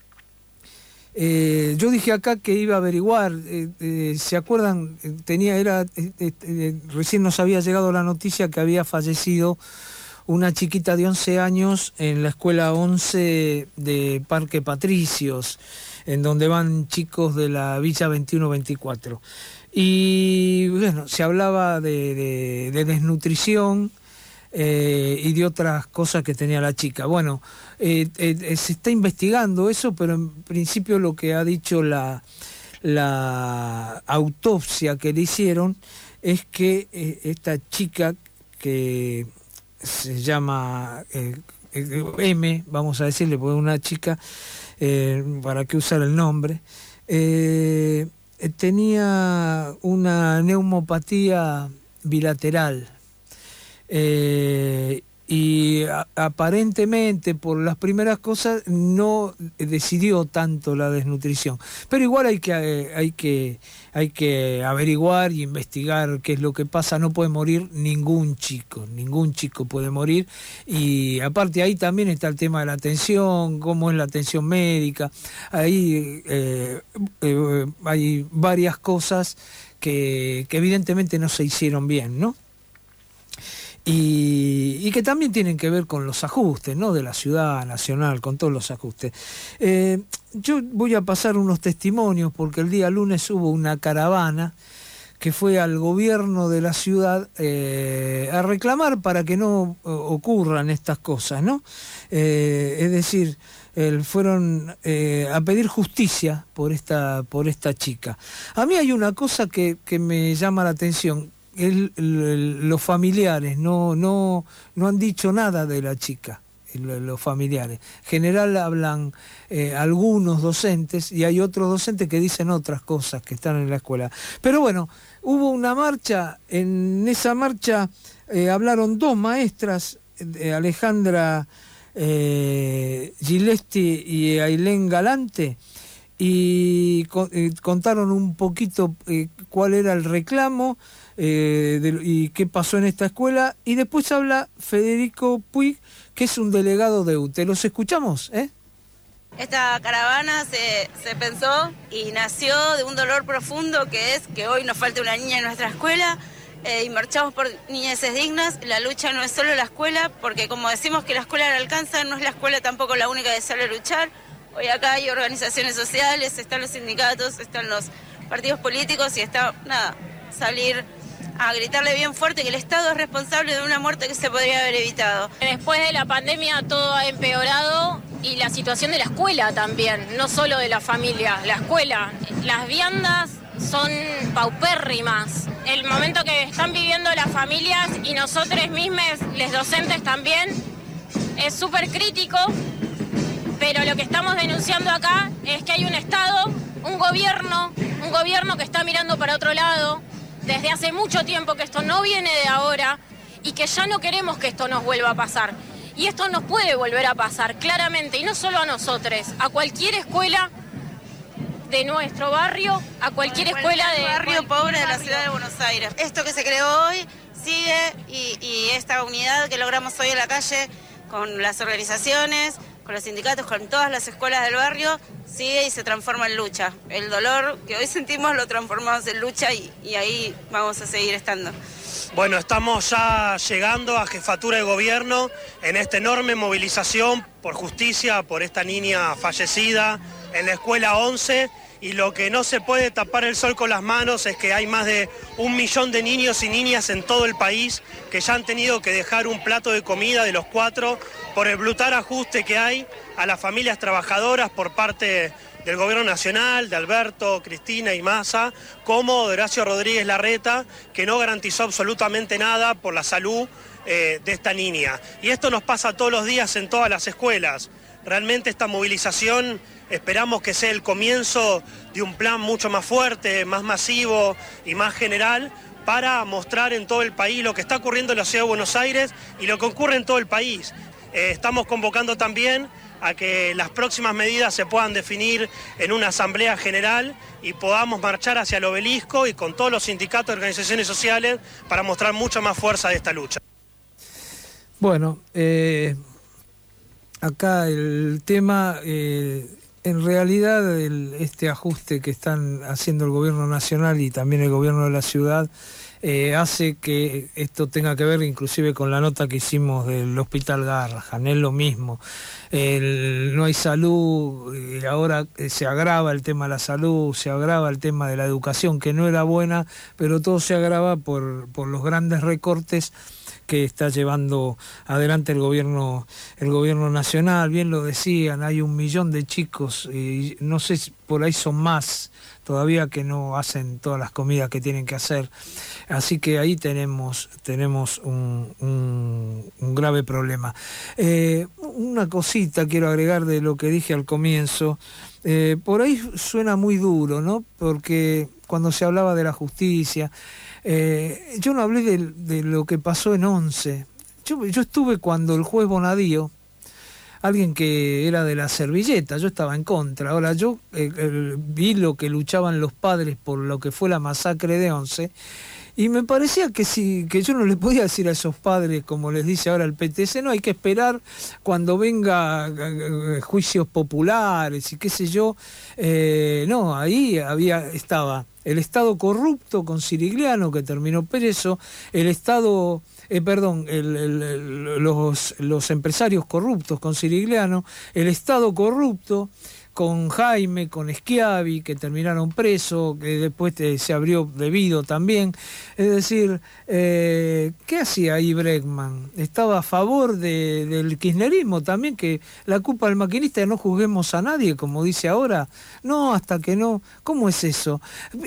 Eh, yo dije acá que iba a averiguar, eh, eh, ¿se acuerdan? Tenía, era, eh, eh, recién nos había llegado la noticia que había fallecido una chiquita de once años en la escuela once de Parque Patricios, en donde van chicos de la Villa veintiuno veinticuatro. Y bueno, se hablaba de, de, de desnutrición, Eh, y de otras cosas que tenía la chica. Bueno, eh, eh, se está investigando eso, pero en principio lo que ha dicho la, la autopsia que le hicieron es que eh, esta chica, que se llama eh, M, vamos a decirle, porque es una chica, eh, para qué usar el nombre, eh, tenía una neumopatía bilateral. Eh, y a, aparentemente por las primeras cosas no decidió tanto la desnutrición, pero igual hay que hay que hay que averiguar y investigar qué es lo que pasa. No puede morir ningún chico, ningún chico puede morir, y aparte ahí también está el tema de la atención, cómo es la atención médica. Ahí eh, eh, hay varias cosas que, que evidentemente no se hicieron bien, ¿no? Y, y que también tienen que ver con los ajustes, ¿no?, de la ciudad nacional, con todos los ajustes. Eh, yo voy a pasar unos testimonios porque el día lunes hubo una caravana que fue al gobierno de la ciudad eh, a reclamar para que no ocurran estas cosas, ¿no? Eh, es decir, eh, fueron eh, a pedir justicia por esta, por esta chica. A mí hay una cosa que, que me llama la atención. El, el, los familiares no, no, no han dicho nada de la chica, el, los familiares. En general hablan eh, algunos docentes y hay otros docentes que dicen otras cosas que están en la escuela. Pero bueno, hubo una marcha, en esa marcha eh, hablaron dos maestras, eh, Alejandra eh, Gilesti y Ailén Galante, y con, eh, contaron un poquito eh, cuál era el reclamo eh, de, y qué pasó en esta escuela, y después habla Federico Puig, que es un delegado de U T E. ¿Los escuchamos? ¿eh? Esta caravana se, se pensó y nació de un dolor profundo, que es que hoy nos falta una niña en nuestra escuela, eh, y marchamos por niñeces dignas. La lucha no es solo la escuela, porque como decimos que la escuela no alcanza, no es la escuela tampoco la única que sale a luchar. Hoy acá hay organizaciones sociales, están los sindicatos, están los partidos políticos y está, nada, salir a gritarle bien fuerte que el Estado es responsable de una muerte que se podría haber evitado. Después de la pandemia todo ha empeorado y la situación de la escuela también, no solo de la familia, la escuela. Las viandas son paupérrimas. El momento que están viviendo las familias y nosotros mismos, los docentes también, es súper crítico, pero lo que estamos denunciando acá es que hay un Estado, un gobierno, un gobierno que está mirando para otro lado, desde hace mucho tiempo, que esto no viene de ahora y que ya no queremos que esto nos vuelva a pasar. Y esto nos puede volver a pasar, claramente, y no solo a nosotros, a cualquier escuela de nuestro barrio, a cualquier escuela de barrio pobre de la ciudad de Buenos Aires. Esto que se creó hoy sigue y, y esta unidad que logramos hoy en la calle con las organizaciones, con los sindicatos, con todas las escuelas del barrio, sigue y se transforma en lucha. El dolor que hoy sentimos lo transformamos en lucha y, y ahí vamos a seguir estando. Bueno, estamos ya llegando a jefatura de gobierno en esta enorme movilización por justicia, por esta niña fallecida en la escuela once, y lo que no se puede tapar el sol con las manos es que hay más de un millón de niños y niñas en todo el país que ya han tenido que dejar un plato de comida de los cuatro por el brutal ajuste que hay a las familias trabajadoras por parte del gobierno nacional, de Alberto, Cristina y Massa, como de Horacio Rodríguez Larreta, que no garantizó absolutamente nada por la salud eh, de esta niña. Y esto nos pasa todos los días en todas las escuelas. Realmente esta movilización esperamos que sea el comienzo de un plan mucho más fuerte, más masivo y más general, para mostrar en todo el país lo que está ocurriendo en la ciudad de Buenos Aires y lo que ocurre en todo el país. Eh, estamos convocando también a que las próximas medidas se puedan definir en una asamblea general y podamos marchar hacia el obelisco y con todos los sindicatos y organizaciones sociales para mostrar mucha más fuerza de esta lucha. Bueno, eh, acá el tema, eh, en realidad el, este ajuste que están haciendo el gobierno nacional y también el gobierno de la ciudad eh, hace que esto tenga que ver inclusive con la nota que hicimos del Hospital Garrahan, es lo mismo. El, no hay salud, y ahora se agrava el tema de la salud, se agrava el tema de la educación, que no era buena, pero todo se agrava por, por los grandes recortes que está llevando adelante el gobierno el gobierno nacional. Bien lo decían, hay un millón de chicos, y no sé si por ahí son más todavía, que no hacen todas las comidas que tienen que hacer. Así que ahí tenemos tenemos un, un, un grave problema. Eh, una cosita quiero agregar de lo que dije al comienzo. Eh, por ahí suena muy duro, ¿no? Porque cuando se hablaba de la justicia, eh, yo no hablé de, de lo que pasó en once. Yo, yo estuve cuando el juez Bonadío, alguien que era de la servilleta, yo estaba en contra. Ahora, yo eh, eh, vi lo que luchaban los padres por lo que fue la masacre de once, y me parecía que si que yo no le podía decir a esos padres, como les dice ahora el P T C, no, hay que esperar cuando venga eh, juicios populares y qué sé yo. Eh, no, ahí había estaba el Estado corrupto con Cirigliano, que terminó preso, el Estado... Eh, perdón, el, el, el, los, los empresarios corruptos con Cirigliano, el Estado corrupto con Jaime, con Schiavi, que terminaron presos, que después eh, se abrió debido también. Es decir, eh, ¿qué hacía ahí Bregman? Estaba a favor de, del kirchnerismo también, que la culpa del maquinista, no juzguemos a nadie, como dice ahora. No, hasta que no. ¿Cómo es eso?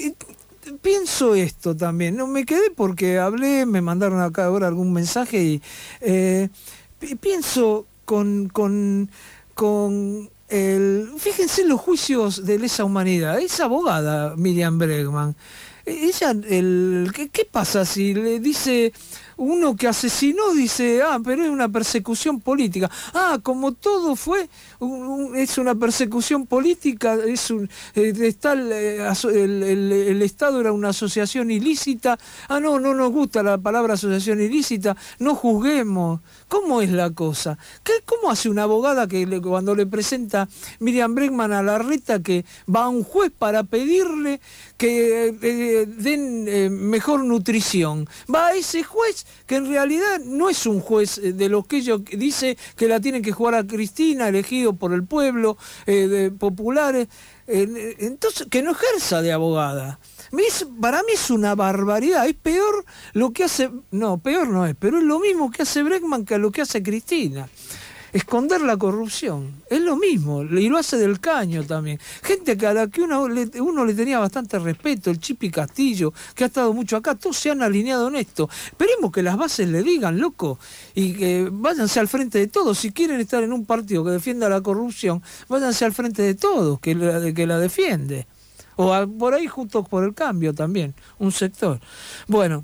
Pienso esto también, no me quedé porque hablé, me mandaron acá ahora algún mensaje y eh, pienso con, con, con el, fíjense los juicios de lesa humanidad, esa abogada Miriam Bregman, ella, el, ¿qué, qué pasa si le dice uno que asesinó dice, ah, pero es una persecución política. Ah, como todo fue, un, un, es una persecución política, es un, eh, está el, el, el, el Estado era una asociación ilícita. Ah, no, no nos gusta la palabra asociación ilícita, no juzguemos. ¿Cómo es la cosa? ¿Qué, ¿Cómo hace una abogada que le, cuando le presenta Miriam Bregman a Larreta que va a un juez para pedirle que eh, den eh, mejor nutrición? Va a ese juez que en realidad no es un juez de los que ellos dice que la tienen que jugar a Cristina, elegido por el pueblo, eh, de populares, eh, entonces que no ejerza de abogada. Para mí es una barbaridad, es peor lo que hace, no, peor no es, pero es lo mismo que hace Bregman que lo que hace Cristina. Esconder la corrupción, es lo mismo, y lo hace Del Caño también. Gente a la que uno le, uno le tenía bastante respeto, el Chipi Castillo, que ha estado mucho acá, todos se han alineado en esto. Esperemos que las bases le digan, loco, y que váyanse al frente de todos. Si quieren estar en un partido que defienda la corrupción, váyanse al frente de todos, que la, que la defiende. O a, por ahí Juntos por el Cambio también, un sector. Bueno,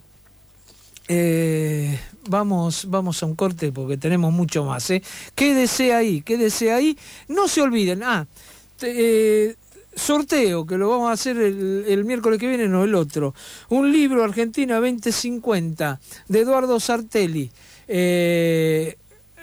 eh, vamos, vamos a un corte porque tenemos mucho más. ¿eh? Quédese ahí, quédese ahí. No se olviden. Ah, te, eh, sorteo, que lo vamos a hacer el, el miércoles que viene, no el otro. Un libro, Argentina veinte cincuenta, de Eduardo Sartelli. Eh,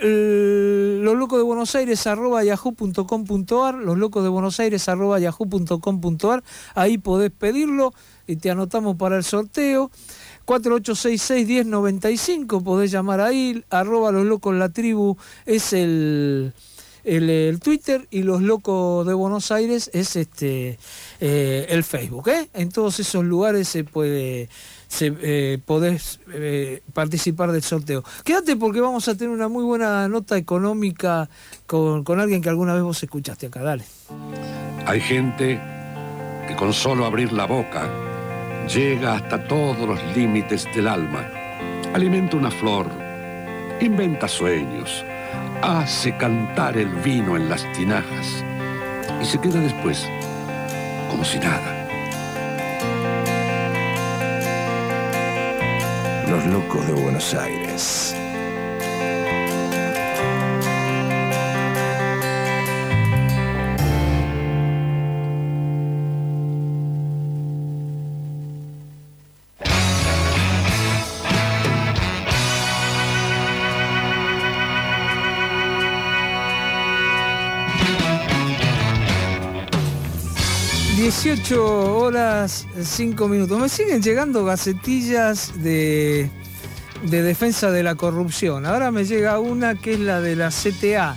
Los locos de Buenos Aires arroba yahoo punto com punto ar, los locos de Buenos Aires arroba yahoo punto com punto ar, ahí podés pedirlo y te anotamos para el sorteo. Cuatro ocho seis seis, diez noventa y cinco, podés llamar ahí, arroba los locos la tribu es el, el, el Twitter, y los locos de Buenos Aires es este eh, el Facebook. ¿eh? En todos esos lugares se puede... Se, eh, podés eh, participar del sorteo. Quédate porque vamos a tener una muy buena nota económica con, con alguien que alguna vez vos escuchaste acá. Dale. Hay gente que con solo abrir la boca llega hasta todos los límites del alma. Alimenta una flor, inventa sueños, hace cantar el vino en las tinajas y se queda después como si nada. Los locos de Buenos Aires. dieciocho horas, cinco minutos. Me siguen llegando gacetillas de, de defensa de la corrupción. Ahora me llega una que es la de la C T A.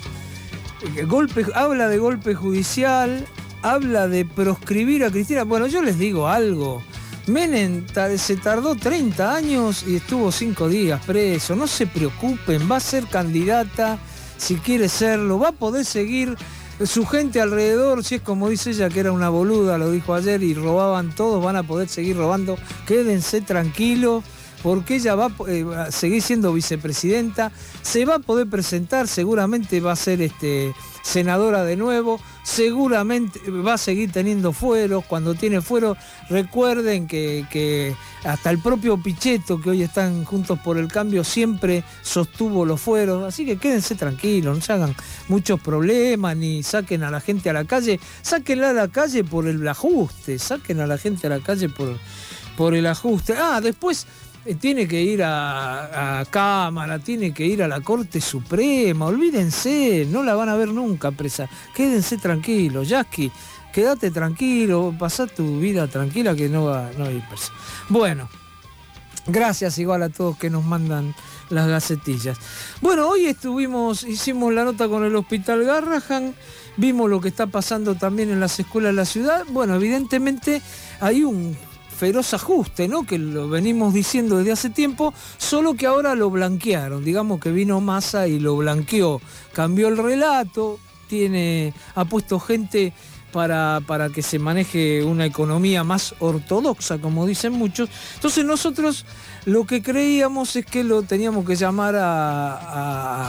Golpe, habla de golpe judicial, habla de proscribir a Cristina. Bueno, yo les digo algo. Menem se tardó treinta años y estuvo cinco días preso. No se preocupen, va a ser candidata si quiere serlo, va a poder seguir su gente alrededor. Si es como dice ella, que era una boluda, lo dijo ayer, y robaban todos, van a poder seguir robando. Quédense tranquilos, porque ella va eh, a seguir siendo vicepresidenta, se va a poder presentar, seguramente va a ser este, senadora de nuevo, seguramente va a seguir teniendo fueros. Cuando tiene fueros, recuerden que, que hasta el propio Pichetto, que hoy están Juntos por el Cambio, siempre sostuvo los fueros. Así que quédense tranquilos, no se hagan muchos problemas, ni saquen a la gente a la calle. Sáquenla a la calle por el ajuste, saquen a la gente a la calle por, por el ajuste. Ah, después eh, tiene que ir a, a Cámara, tiene que ir a la Corte Suprema, olvídense, no la van a ver nunca presa. Quédense tranquilos, Yasky, quédate tranquilo, pasá tu vida tranquila que no va, no va a ir presa. Bueno, gracias igual a todos que nos mandan las gacetillas. Bueno, hoy estuvimos, hicimos la nota con el Hospital Garrahan, vimos lo que está pasando también en las escuelas de la ciudad. Bueno, evidentemente hay un feroz ajuste, ¿no? Que lo venimos diciendo desde hace tiempo, solo que ahora lo blanquearon. Digamos que vino Massa y lo blanqueó, cambió el relato, tiene, ha puesto gente para, para que se maneje una economía más ortodoxa, como dicen muchos. Entonces nosotros lo que creíamos es que lo teníamos que llamar a, a,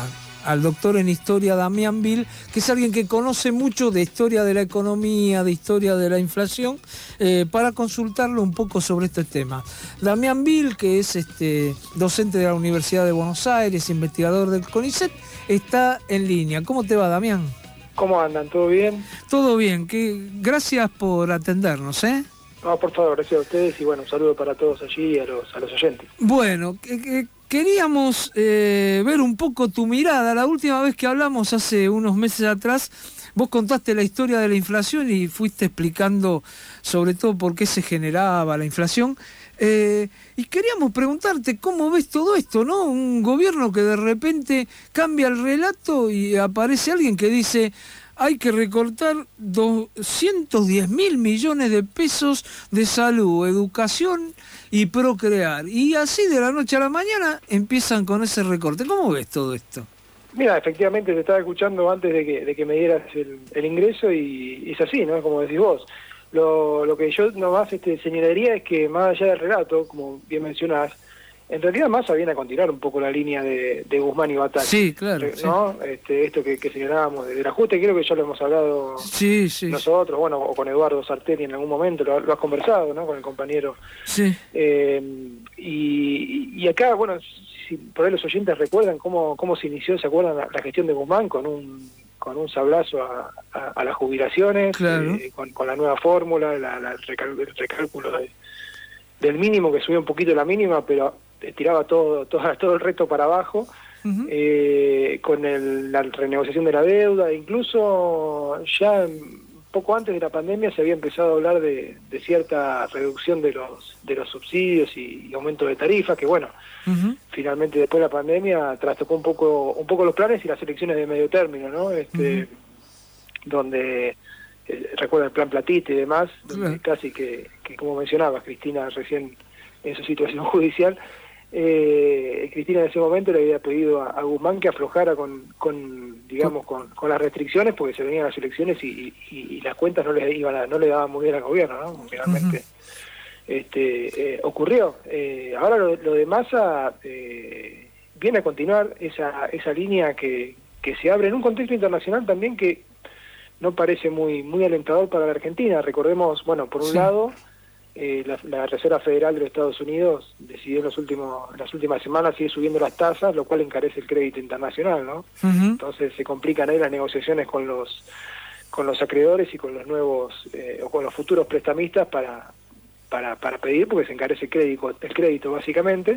al doctor en historia Damián Vil, que es alguien que conoce mucho de historia de la economía, de historia de la inflación, eh, para consultarlo un poco sobre este tema. Damián Vil, que es este, docente de la Universidad de Buenos Aires, investigador del CONICET, está en línea. ¿Cómo te va, Damián? ¿Cómo andan? ¿Todo bien? Todo bien. Que, gracias por atendernos, ¿eh? No, por favor, gracias a ustedes y bueno, un saludo para todos allí y a los, a los oyentes. Bueno, que, que queríamos eh, ver un poco tu mirada. La última vez que hablamos, hace unos meses atrás, vos contaste la historia de la inflación y fuiste explicando sobre todo por qué se generaba la inflación. Eh, y queríamos preguntarte cómo ves todo esto, ¿no? Un gobierno que de repente cambia el relato y aparece alguien que dice hay que recortar doscientos diez mil millones de pesos de salud, educación y procrear. Y así de la noche a la mañana empiezan con ese recorte. ¿Cómo ves todo esto? Mira, efectivamente te estaba escuchando antes de que, de que me dieras el, el ingreso y, y es así, ¿no? Como decís vos. Lo, lo que yo nomás este, señalaría es que más allá del relato, como bien mencionás, en realidad Massa viene a continuar un poco la línea de, de Guzmán y Batalla. Sí, claro. ¿No? Sí. Este, esto que, que señalábamos del ajuste, creo que ya lo hemos hablado sí, sí, nosotros, bueno, o con Eduardo Sarteni en algún momento, lo, lo has conversado, ¿no? Con el compañero. Sí. Eh, y, y acá, bueno, si por ahí los oyentes recuerdan cómo, cómo se inició, ¿se acuerdan la, la gestión de Guzmán con un con un sablazo a, a, a las jubilaciones, claro. eh, con, con la nueva fórmula, la, la, el, recal, el recálculo de, del mínimo, que subió un poquito la mínima, pero tiraba todo todo, todo el resto para abajo, uh-huh. eh, con el, la renegociación de la deuda, incluso ya poco antes de la pandemia se había empezado a hablar de, de cierta reducción de los de los subsidios y, y aumento de tarifas, que bueno, uh-huh. finalmente después de la pandemia trastocó un poco un poco los planes y las elecciones de medio término, ¿no? Este, uh-huh. donde eh, recuerda el plan Platita y demás, donde uh-huh. casi que, que como mencionabas Cristina recién en su situación judicial, eh, Cristina en ese momento le había pedido a, a Guzmán que aflojara con, con digamos con, con las restricciones porque se venían las elecciones y, y, y las cuentas no le iban a, no le daban muy bien al gobierno, ¿no? Finalmente uh-huh. este eh, ocurrió. Eh, ahora lo, lo de Massa eh, viene a continuar esa esa línea que, que se abre en un contexto internacional también que no parece muy muy alentador para la Argentina. Recordemos, bueno, por un sí. lado Eh, la, la Reserva Federal de los Estados Unidos decidió en los últimos en las últimas semanas seguir subiendo las tasas, lo cual encarece el crédito internacional, ¿no? Uh-huh. Entonces se complican ahí las negociaciones con los con los acreedores y con los nuevos eh, o con los futuros prestamistas para para para pedir, porque se encarece el crédito el crédito básicamente.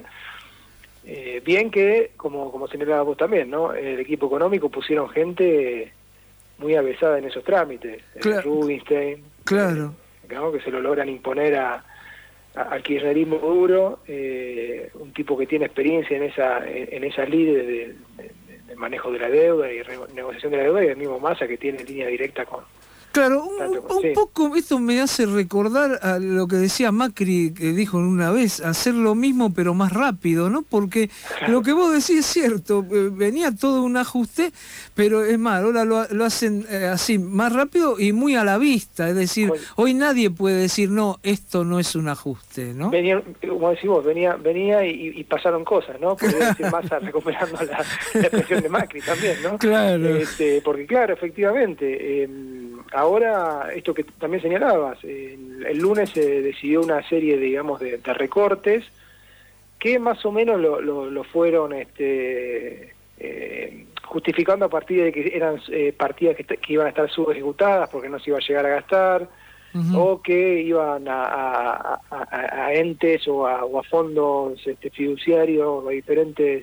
Eh, bien que como como señalaba vos también, ¿no? El equipo económico pusieron gente muy avesada en esos trámites, claro. Rubinstein, claro. Eh, ¿no? Que se lo logran imponer a, a, al kirchnerismo duro, eh, un tipo que tiene experiencia en esa en, en esas líderes de, de, de manejo de la deuda y re, negociación de la deuda, y el mismo Massa que tiene línea directa con... Claro, un, un sí. poco esto me hace recordar a lo que decía Macri, que dijo una vez, hacer lo mismo pero más rápido, ¿no? Porque claro. lo que vos decís es cierto, venía todo un ajuste, pero es más, ahora lo, lo hacen eh, así, más rápido y muy a la vista, es decir, bueno, hoy nadie puede decir, no, esto no es un ajuste, ¿no? Venía, como decís vos, venía venía y, y pasaron cosas, ¿no? Podría decir Massa recuperando la, la expresión de Macri también, ¿no? Claro. Este, porque claro, efectivamente... Eh, ahora, esto que también señalabas, el, el lunes se decidió una serie, digamos, de, de recortes que más o menos lo, lo, lo fueron este, eh, justificando a partir de que eran eh, partidas que, que iban a estar subejecutadas porque no se iba a llegar a gastar, uh-huh. o que iban a, a, a, a entes o a, o a fondos este, fiduciarios o a diferentes...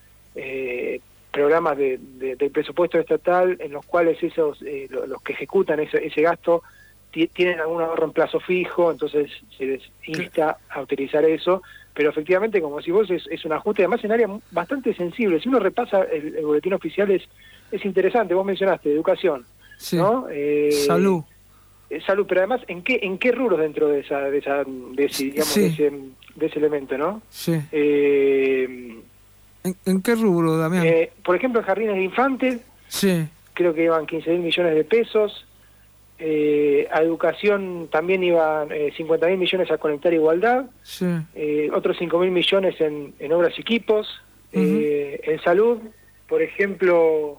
Eh, programas de, de, del presupuesto estatal en los cuales esos eh, los que ejecutan ese, ese gasto t- tienen algún ahorro en plazo fijo, entonces se les insta a utilizar eso, pero efectivamente, como decís vos, es, es un ajuste, además en área bastante sensible. Si uno repasa el, el boletín oficial es, es interesante, vos mencionaste educación, sí. ¿no? Eh, salud. Eh, salud, pero además, ¿en qué en qué rubros dentro de esa de esa de ese, digamos, sí. de, ese, de ese elemento, ¿no? Sí. Eh, ¿En, ¿En qué rubro, Damián? Eh, por ejemplo, en jardines de infantes, sí. creo que iban quince mil millones de pesos. Eh, a educación también iban eh, cincuenta mil millones a Conectar Igualdad. Sí. Eh, otros cinco mil millones en, en obras y equipos. Uh-huh. Eh, en salud, por ejemplo,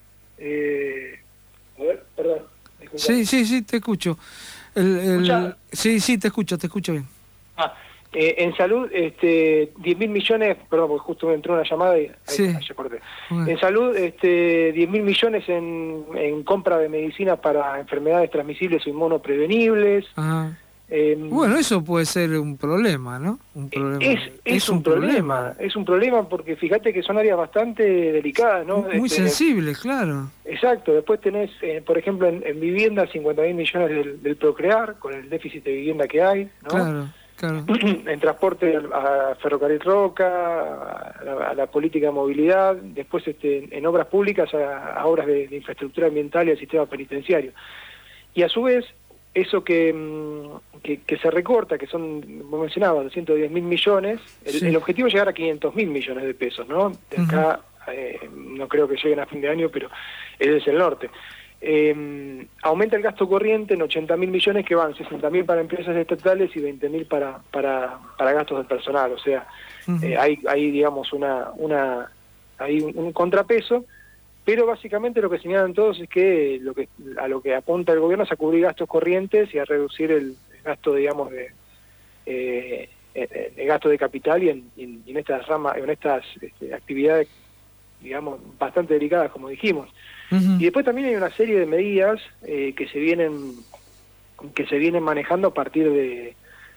eh, a ver, perdón. Sí, sí, sí, te escucho. El, el, sí, sí, te escucho, te escucho bien. Ah, eh, en salud, este, diez mil millones, perdón, porque justo me entró una llamada y ahí, sí. ahí ya corté. Bueno. En salud, este, diez mil millones en, en compra de medicinas para enfermedades transmisibles o inmunoprevenibles. Ajá. Eh, bueno, eso puede ser un problema, ¿no? Un problema. Es, es, es un, un problema, problema, es un problema porque fíjate que son áreas bastante delicadas, ¿no? Muy este, sensibles, claro. Exacto, después tenés, eh, por ejemplo, en, en vivienda cincuenta mil millones del, del Procrear, con el déficit de vivienda que hay, ¿no? Claro, claro. En transporte a Ferrocarril Roca, a la, a la política de movilidad, después este, en obras públicas a, a obras de, de infraestructura ambiental y al sistema penitenciario. Y a su vez, eso que, que, que se recorta, que son, como mencionaba, doscientos diez mil millones, el, sí. el objetivo es llegar a quinientos mil millones de pesos, ¿no? De acá, uh-huh. eh, no creo que lleguen a fin de año, pero ese es el norte. Eh, aumenta el gasto corriente en ochenta mil millones, que van sesenta mil para empresas estatales y veinte mil para, para, para gastos del personal. O sea, uh-huh. eh, hay, hay, digamos, una, una, hay un, un contrapeso. Pero básicamente lo que señalan todos es que lo que a lo que apunta el gobierno es a cubrir gastos corrientes y a reducir el gasto, digamos, de eh, el gasto de capital y en, y en estas ramas, en estas este, actividades, digamos, bastante delicadas, como dijimos. Uh-huh. Y después también hay una serie de medidas eh, que se vienen que se vienen manejando a partir de,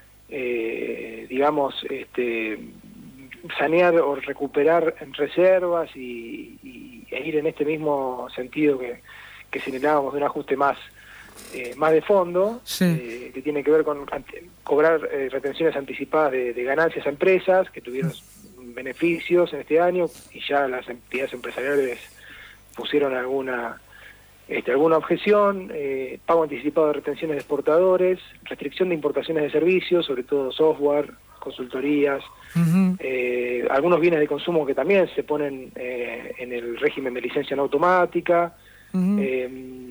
eh, digamos, este sanear o recuperar reservas y, y e ir en este mismo sentido que, que señalábamos de un ajuste más eh, más de fondo, sí. eh, que tiene que ver con ante, cobrar eh, retenciones anticipadas de, de ganancias a empresas que tuvieron beneficios en este año y ya las entidades empresariales pusieron alguna este, alguna objeción, eh, pago anticipado de retenciones de exportadores, restricción de importaciones de servicios, sobre todo software, consultorías, uh-huh. eh, algunos bienes de consumo que también se ponen eh, en el régimen de licencia no automática, uh-huh. eh,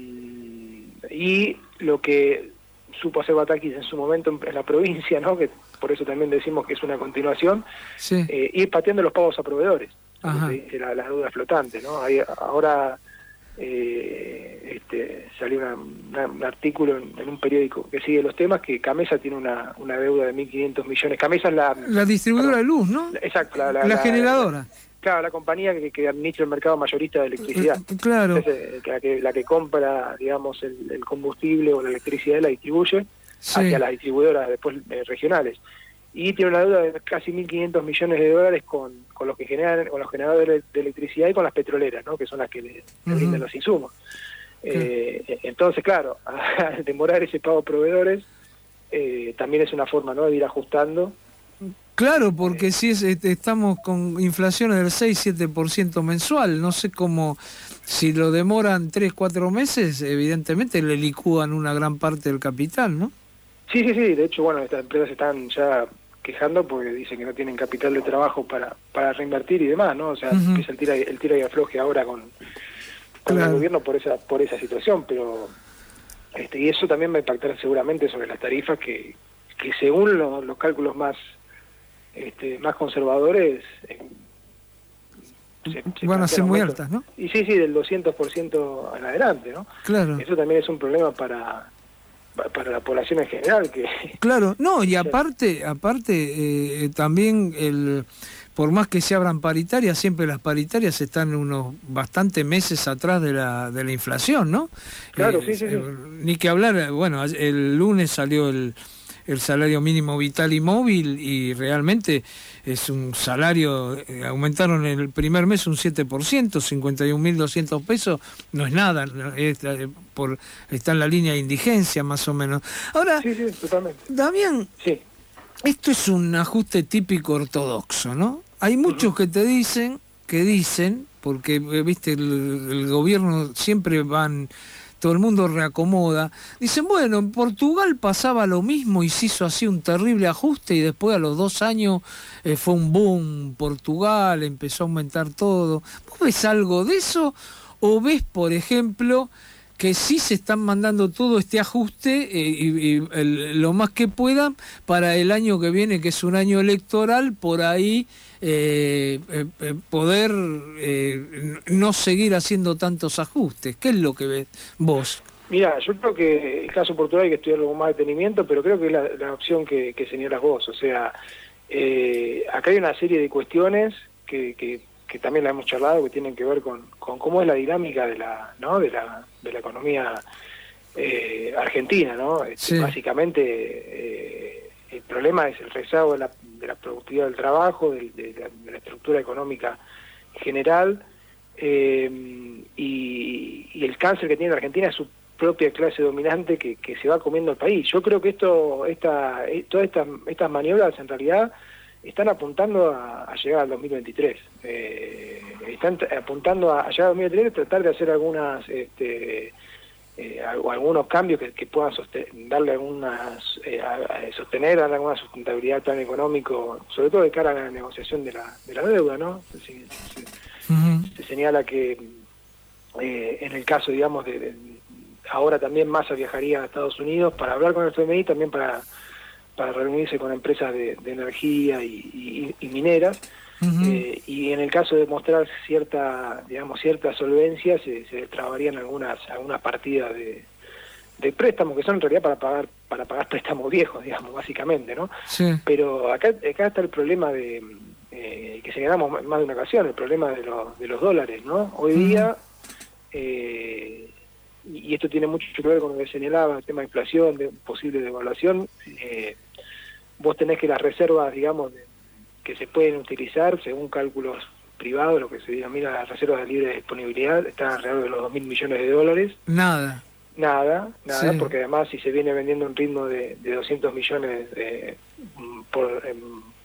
y lo que supo hacer Batakis en su momento en, en la provincia, ¿no? Que por eso también decimos que es una continuación, sí. eh, ir pateando los pagos a proveedores, como se dice, la, las deudas flotantes, ¿no? Hay, ahora eh, este, salió una, una, un artículo en, en un periódico que sigue los temas, que Camesa tiene una, una deuda de mil quinientos millones. Camesa es la... La distribuidora perdón, de luz, ¿no? Exacto. La, la, la, la generadora. La, claro, la compañía que, que administra el mercado mayorista de electricidad. Eh, claro. Entonces, la, que, la que compra, digamos, el, el combustible o la electricidad la distribuye sí. hacia las distribuidoras después eh, regionales. Y tiene una deuda de casi mil quinientos millones de dólares con, con los que generan, con los generadores de electricidad y con las petroleras, ¿no? Que son las que le, le uh-huh. brindan los insumos. Eh, okay. Entonces, claro, al demorar ese pago a proveedores, eh, también es una forma, ¿no?, de ir ajustando. Claro, porque eh, si es, estamos con inflaciones del seis siete por ciento mensual, no sé cómo, si lo demoran tres cuatro meses, evidentemente le licúan una gran parte del capital, ¿no? Sí, sí, sí, de hecho, bueno, estas empresas están ya quejando porque dicen que no tienen capital de trabajo para para reinvertir y demás, ¿no? O sea, uh-huh. empieza el tira, el tira y afloje ahora con, con claro. el gobierno por esa por esa situación, pero este y eso también va a impactar seguramente sobre las tarifas que, que según lo, los cálculos más este más conservadores eh, se, se van a ser muy aumento. Altas, ¿no? Y sí, sí, del doscientos por ciento en adelante, ¿no? Claro. Eso también es un problema para para la población en general, que claro, no, y aparte aparte eh, también el por más que se abran paritarias, siempre las paritarias están unos bastantes meses atrás de la de la inflación, ¿no? Claro, eh, sí, sí, sí. Eh, ni que hablar, bueno, el lunes salió el el salario mínimo vital y móvil y realmente es un salario, eh, aumentaron el primer mes un siete por ciento, cincuenta y un mil doscientos pesos, no es nada, es, eh, por, está en la línea de indigencia más o menos. Ahora, sí, sí, totalmente. Damián, sí. Esto es un ajuste típico ortodoxo, ¿no? Hay muchos uh-huh. que te dicen, que dicen, porque, viste, el, el gobierno siempre van... todo el mundo reacomoda, dicen, bueno, en Portugal pasaba lo mismo y se hizo así un terrible ajuste y después a los dos años eh, fue un boom Portugal, empezó a aumentar todo. ¿Vos ves algo de eso? ¿O ves, por ejemplo, que sí se están mandando todo este ajuste eh, y, y el, lo más que puedan para el año que viene, que es un año electoral, por ahí eh, eh, poder eh, no seguir haciendo tantos ajustes. ¿Qué es lo que ves vos? Mira, yo creo que el caso Portugal hay que estudiarlo con más detenimiento, pero creo que es la, la opción que, que señalas vos. O sea, eh, acá hay una serie de cuestiones que, que, que también la hemos charlado, que tienen que ver con, con cómo es la dinámica de la, ¿no? de la, de la economía eh, argentina, ¿no? Sí. Básicamente, eh, el problema es el rezago de la, de la productividad del trabajo, de, de, la, de la estructura económica general, eh, y, y el cáncer que tiene la Argentina es su propia clase dominante que, que se va comiendo el país. Yo creo que esto, esta, todas estas, estas maniobras en realidad están apuntando a, a llegar al dos mil veintitrés. Eh, están apuntando a, a llegar al dos mil veintitrés y tratar de hacer algunas, este, eh, algunos cambios que, que puedan sostener, darle algunas, eh, a, a sostener darle alguna sustentabilidad al plan económico, sobre todo de cara a la negociación de la, de la deuda, ¿no? Se, se, uh-huh. se señala que eh, en el caso, digamos, de, de ahora también Massa viajaría a Estados Unidos para hablar con el F M I, también para, para reunirse con empresas de, de energía y, y, y mineras. Uh-huh. eh, y en el caso de mostrar cierta, digamos, cierta solvencia, se, se trabarían algunas algunas partidas de, de préstamos que son en realidad para pagar para pagar préstamos viejos, digamos, básicamente, ¿no? Sí. Pero acá acá está el problema de eh, que señalamos más de una ocasión, el problema de los de los dólares, ¿no? Hoy uh-huh. día eh, y esto tiene mucho que ver con lo que señalaba, el tema de inflación, de posible devaluación, eh, vos tenés que las reservas, digamos, de, que se pueden utilizar, según cálculos privados, lo que se denomina las reservas de libre disponibilidad, están alrededor de los dos mil millones de dólares. Nada. Nada, nada, sí. Porque además si se viene vendiendo un ritmo de, de doscientos millones de, por, eh,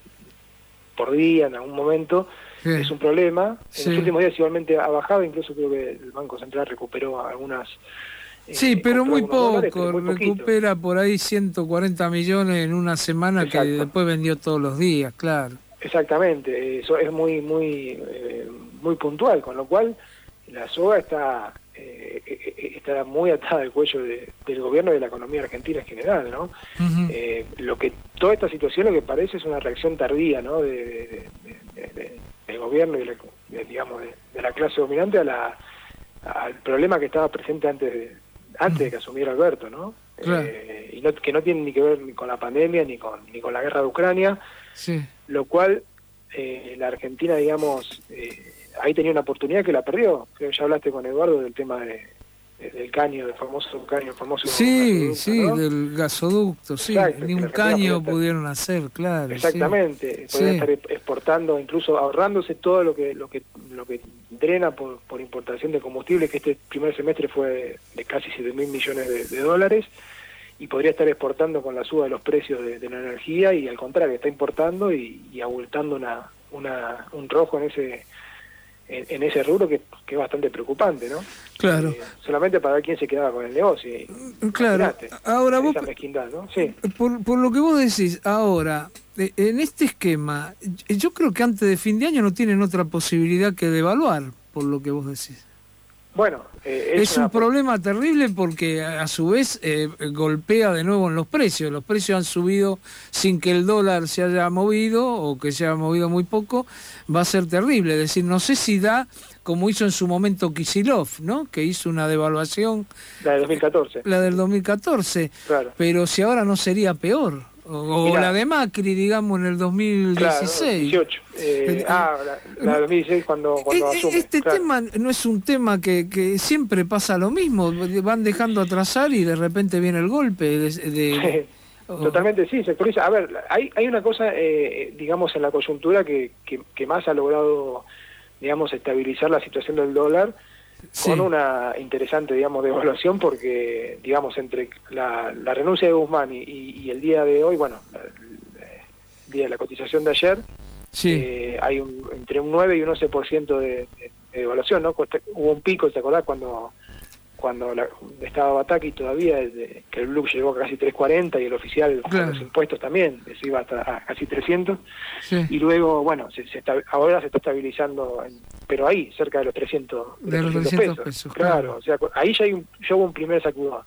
por día en algún momento, sí. Es un problema. En sí. Los últimos días igualmente ha bajado, incluso creo que el Banco Central recuperó algunas... Sí, eh, pero muy poco, dólares, pero muy recupera por ahí ciento cuarenta millones en una semana. Exacto. Que después vendió todos los días, claro. Exactamente, eso es muy muy eh, muy puntual, con lo cual la soga está eh, está muy atada al cuello de, del gobierno y de la economía argentina en general, ¿no? Uh-huh. Eh, lo que toda esta situación lo que parece es una reacción tardía, ¿no? De, de, de, de, del gobierno y de, la, de, digamos de, de la clase dominante a la al problema que estaba presente antes de antes de que asumiera Alberto, ¿no? Claro. Eh, y no, que no tiene ni que ver ni con la pandemia ni con ni con la guerra de Ucrania, sí. Lo cual eh, la Argentina, digamos, eh, ahí tenía una oportunidad que la perdió. Creo que ya hablaste con Eduardo del tema de, de, del caño, del famoso caño, el famoso sí, sí, ¿no? Del gasoducto, sí. Exacto, ni un caño estar, pudieron hacer, claro. Exactamente, sí. Podían sí. estar exportando, incluso ahorrándose todo lo que lo que lo que drena por, por importación de combustible, que este primer semestre fue de casi siete mil millones de, de dólares, y podría estar exportando con la suba de los precios de, de la energía, y al contrario, está importando y, y abultando una, una, un rojo en ese en, en ese rubro que, que es bastante preocupante, ¿no? Claro. Eh, solamente para ver quién se quedaba con el negocio. Y, claro. Imagínate, ahora vos, mezquindad, ¿no? Sí. Por, por lo que vos decís, ahora, en este esquema, yo creo que antes de fin de año no tienen otra posibilidad que devaluar, por lo que vos decís. Bueno, eh, es, es un problema terrible porque a su vez eh, golpea de nuevo en los precios. Los precios han subido sin que el dólar se haya movido o que se haya movido muy poco. Va a ser terrible. Es decir, no sé si da como hizo en su momento Kicillof, ¿no? Que hizo una devaluación. La del dos mil catorce. La del dos mil catorce. Claro. Pero si ahora no sería peor. O, o la de Macri, digamos, en el dos mil dieciséis. Claro, dieciocho. Eh, ah, la, la de dos mil dieciséis cuando, cuando este asume. Este claro. tema no es un tema que, que siempre pasa lo mismo. Van dejando atrasar y de repente viene el golpe. De, de, oh. Totalmente, sí, se actualiza. A ver, hay, hay una cosa, eh, digamos, en la coyuntura que, que, que más ha logrado, digamos, estabilizar la situación del dólar. Sí. Con una interesante, digamos, devaluación, porque, digamos, entre la, la renuncia de Guzmán y, y, y el día de hoy, bueno, el día de la cotización de ayer, sí. eh, hay un, entre un nueve y un once por ciento de, de, de devaluación, ¿no? Hubo un pico, ¿te acordás? Cuando cuando la, estaba Bataki todavía, de, que el blue llegó a casi tres cuarenta y el oficial claro. con los impuestos también, se iba hasta a casi trescientos, sí. y luego, bueno, se, se está, ahora se está estabilizando, en, pero ahí, cerca de los trescientos, de los trescientos pesos. pesos claro, claro, o sea, ahí ya, hay un, ya hubo un primer sacudón.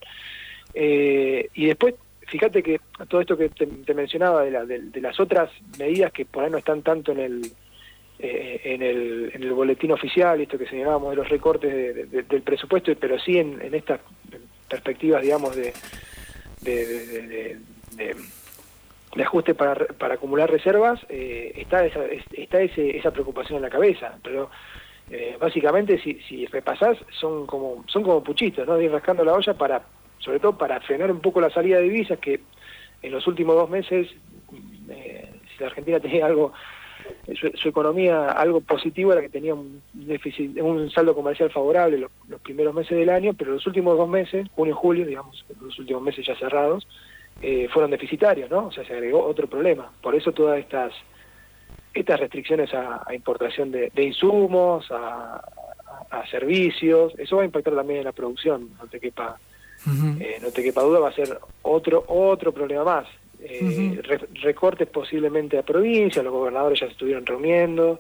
Eh, y después, fíjate que todo esto que te, te mencionaba de, la, de, de las otras medidas que por ahí no están tanto en el eh, en el en el boletín oficial, esto que señalábamos de los recortes de, de, del presupuesto, pero sí en, en estas perspectivas, digamos, de de, de, de, de, de ajuste para, para acumular reservas, eh, está esa está ese, esa preocupación en la cabeza, pero eh, básicamente si, si repasás son como son como puchitos, ¿no? De ir rascando la olla para, sobre todo para frenar un poco la salida de divisas, que en los últimos dos meses, eh, si la Argentina tenía algo, su, su economía algo positivo, era que tenía un déficit, un saldo comercial favorable los, los primeros meses del año, pero los últimos dos meses, junio y julio, digamos, los últimos meses ya cerrados, eh, fueron deficitarios, ¿no? O sea, se agregó otro problema. Por eso todas estas estas restricciones a, a importación de, de insumos, a, a, a servicios, eso va a impactar también en la producción, no te quepa Uh-huh. Eh, no te quepa duda, va a ser otro otro problema más. Eh, uh-huh. re, recortes posiblemente a provincia, los gobernadores ya se estuvieron reuniendo,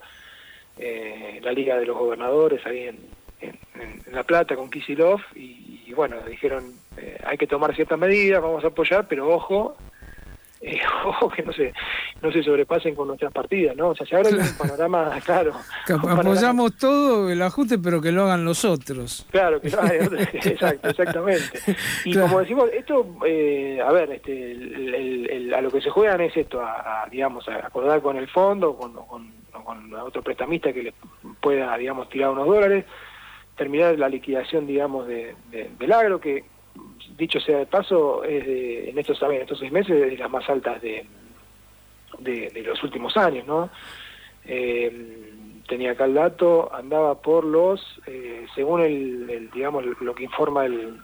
eh, la Liga de los Gobernadores ahí en, en, en La Plata con Kicillof, y, y bueno, dijeron eh, hay que tomar ciertas medidas, vamos a apoyar, pero ojo, eh, ojo que no se no se sobrepasen con nuestras partidas, ¿no? O sea, se abre claro. un panorama, claro. Que un apoyamos panorama. todo el ajuste, pero que lo hagan los otros. Claro, que lo hagan otros, exacto, exactamente. Y claro. como decimos, esto, eh, a ver, este, el, el, el, a lo que se juegan es esto, a, a digamos, a acordar con el fondo, con, con, con otro prestamista que le pueda, digamos, tirar unos dólares, terminar la liquidación, digamos, de, de, del agro, que, dicho sea de paso, es de, en estos, en estos seis meses es de las más altas de De, de los últimos años, ¿no? Eh, tenía acá el dato, andaba por los, eh, según el, el, digamos, lo que informa el,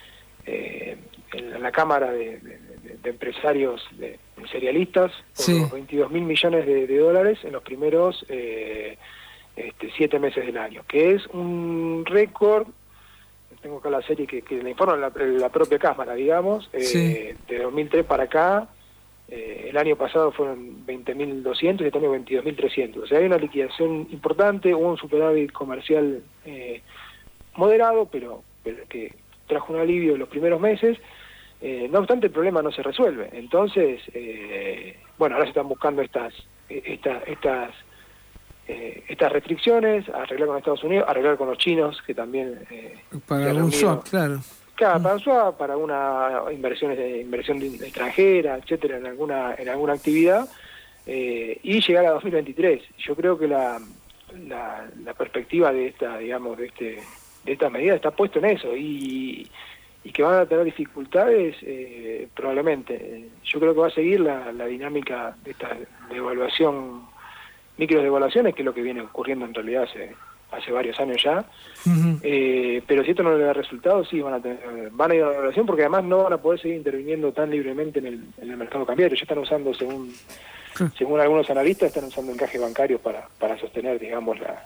eh, el la Cámara de, de, de Empresarios de, de Cerealistas, por sí. los veintidós mil millones de, de dólares en los primeros eh, este, siete meses del año, que es un récord. Tengo acá la serie que, que la informa la, la propia Cámara, digamos, eh, sí. de dos mil tres para acá. Eh, el año pasado fueron veinte mil doscientos y este año veintidós mil trescientos. O sea, hay una liquidación importante, hubo un superávit comercial eh, moderado, pero, pero que trajo un alivio en los primeros meses. Eh, no obstante, el problema no se resuelve. Entonces, eh, bueno, ahora se están buscando estas estas estas eh, estas restricciones, arreglar con Estados Unidos, arreglar con los chinos, que también... Eh, para un swap, claro. Claro, para swap, para una inversión, inversión extranjera, etcétera, en alguna en alguna actividad, eh, y llegar a dos mil veintitrés. Yo creo que la, la, la perspectiva de esta, digamos, de este de esta medida está puesto en eso, y, y que van a tener dificultades eh, probablemente. Yo creo que va a seguir la, la dinámica de esta devaluación, micro devaluaciones, que es lo que viene ocurriendo en realidad hace hace varios años ya, uh-huh. eh, pero si esto no le da resultados, sí van a tener, van a ir a la devaluación, porque además no van a poder seguir interviniendo tan libremente en el, en el mercado cambiario. Ya están usando, según uh-huh. según algunos analistas, están usando encajes bancarios para, para sostener, digamos, la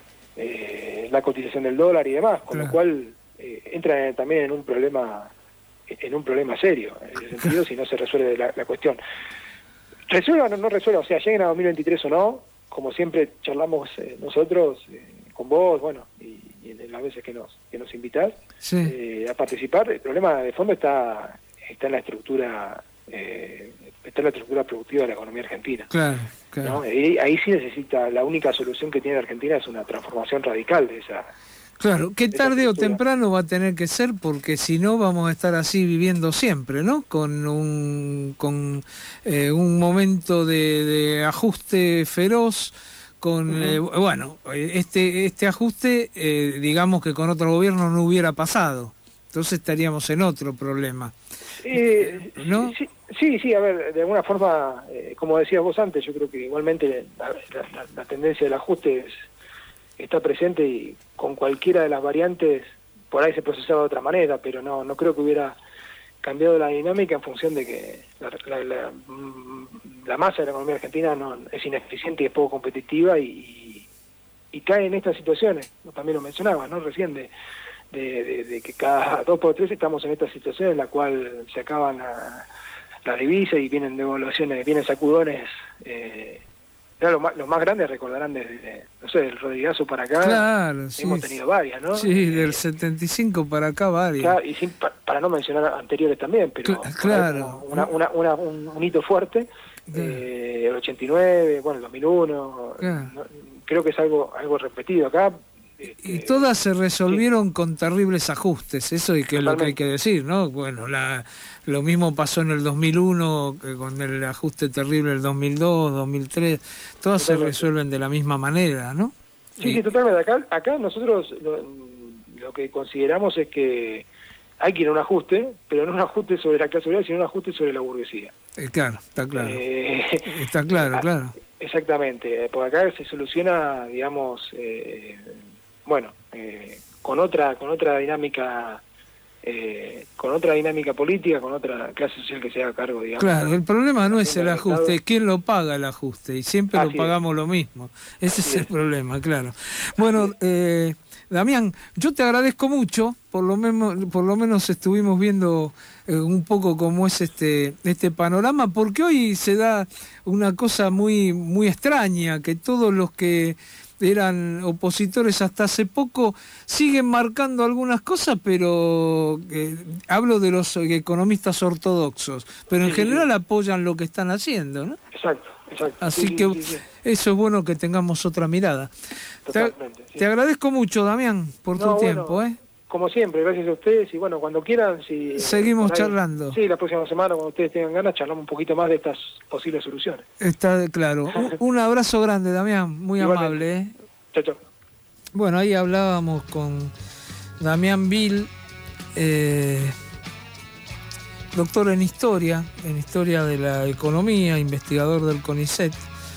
eh, la cotización del dólar y demás, con uh-huh. lo cual eh, entran también en un problema en un problema serio, en ese sentido, si no se resuelve la, la cuestión. Resuelva o no, no resuelva, o sea, lleguen a dos mil veintitrés o no, como siempre charlamos eh, nosotros, eh, con vos, bueno, y, y en las veces que nos que nos invitás sí. eh, a participar, el problema de fondo está está en la estructura eh, está en la estructura productiva de la economía argentina. Claro, claro. ¿No? Y ahí sí necesita, la única solución que tiene Argentina es una transformación radical de esa. Claro, que tarde o temprano va a tener que ser, porque si no vamos a estar así viviendo siempre, ¿no? Con un con eh, un momento de, de ajuste feroz, con uh-huh. eh, bueno, este este ajuste, eh, digamos que con otro gobierno no hubiera pasado, entonces estaríamos en otro problema, eh, ¿no? Sí, sí, sí, a ver, de alguna forma, eh, como decías vos antes, yo creo que igualmente la, la, la tendencia del ajuste es está presente, y con cualquiera de las variantes por ahí se procesaba de otra manera, pero no no creo que hubiera cambiado la dinámica en función de que la, la, la, la masa de la economía argentina no es ineficiente y es poco competitiva, y, y cae en estas situaciones. También lo mencionaba, ¿no? Recién de, de, de, de que cada dos por tres estamos en esta situación en la cual se acaban la, la divisa y vienen devaluaciones, vienen sacudones. Eh, Claro, los más, los más grandes recordarán desde, no sé, del Rodrigazo para acá. Claro, hemos sí, tenido varias, ¿no? Sí, del setenta y cinco para acá varias. Claro, y sin, pa, para no mencionar anteriores también, pero claro, una, una, una, un, un hito fuerte, claro. eh, el ochenta y nueve, bueno, el dos mil uno, claro. no, creo que es algo algo repetido acá. Y todas se resolvieron sí. con terribles ajustes, eso y que es lo que hay que decir, ¿no? Bueno, la, lo mismo pasó en el dos mil uno, que con el ajuste terrible del dos mil dos, dos mil tres, todas totalmente. Se resuelven de la misma manera, ¿no? Sí, y... sí, totalmente. Acá, acá nosotros lo, lo que consideramos es que hay que ir a un ajuste, pero no un ajuste sobre la clase obrera, sino un ajuste sobre la burguesía. Eh, claro, está claro. Eh, está claro, claro. Exactamente, porque acá se soluciona, digamos... Eh, bueno, eh, con otra con otra dinámica eh, con otra dinámica política, con otra clase social que se haga cargo, digamos. Claro, el problema no es el ajuste, es quién lo paga el ajuste, y siempre Así lo pagamos es. Lo mismo. Ese Así es el es. problema, claro. Bueno, eh, Damián, yo te agradezco mucho, por lo menos, por lo menos estuvimos viendo eh, un poco cómo es este este panorama, porque hoy se da una cosa muy muy extraña, que todos los que eran opositores hasta hace poco, siguen marcando algunas cosas, pero eh, hablo de los economistas ortodoxos, pero en sí, general sí. apoyan lo que están haciendo, ¿no? Exacto, exacto. Así sí, que sí, sí. eso es bueno que tengamos otra mirada. Te, sí. te agradezco mucho, Damián, por no, tu bueno, tiempo, ¿eh? Como siempre, gracias a ustedes y bueno, cuando quieran, si seguimos ahí, charlando. Sí, la próxima semana, cuando ustedes tengan ganas, charlamos un poquito más de estas posibles soluciones. Está claro. un, un abrazo grande, Damián, muy Igualmente. amable. ¿eh? Chao, chao. Bueno, ahí hablábamos con Damián Vil, eh, doctor en historia, en historia de la economía, investigador del CONICET,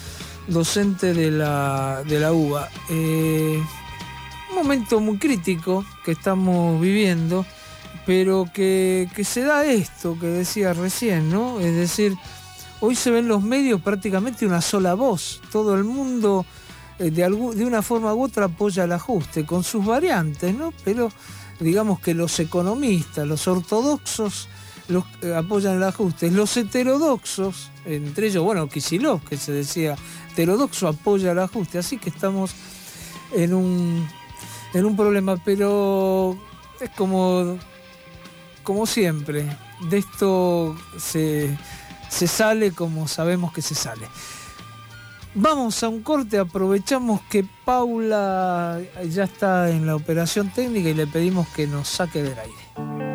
docente de la, de la U B A. Eh, un momento muy crítico que estamos viviendo, pero que, que se da esto que decía recién, ¿no? Es decir, hoy se ven los medios prácticamente una sola voz, todo el mundo eh, de, algún, de una forma u otra apoya el ajuste, con sus variantes, ¿no? Pero digamos que los economistas, los ortodoxos, los, eh, apoyan el ajuste, los heterodoxos, entre ellos, bueno, Kicillof, que se decía heterodoxo, apoya el ajuste, así que estamos en un... en un problema, pero es como, como siempre, de esto se, se sale como sabemos que se sale. Vamos a un corte, aprovechamos que Paula ya está en la operación técnica y le pedimos que nos saque del aire.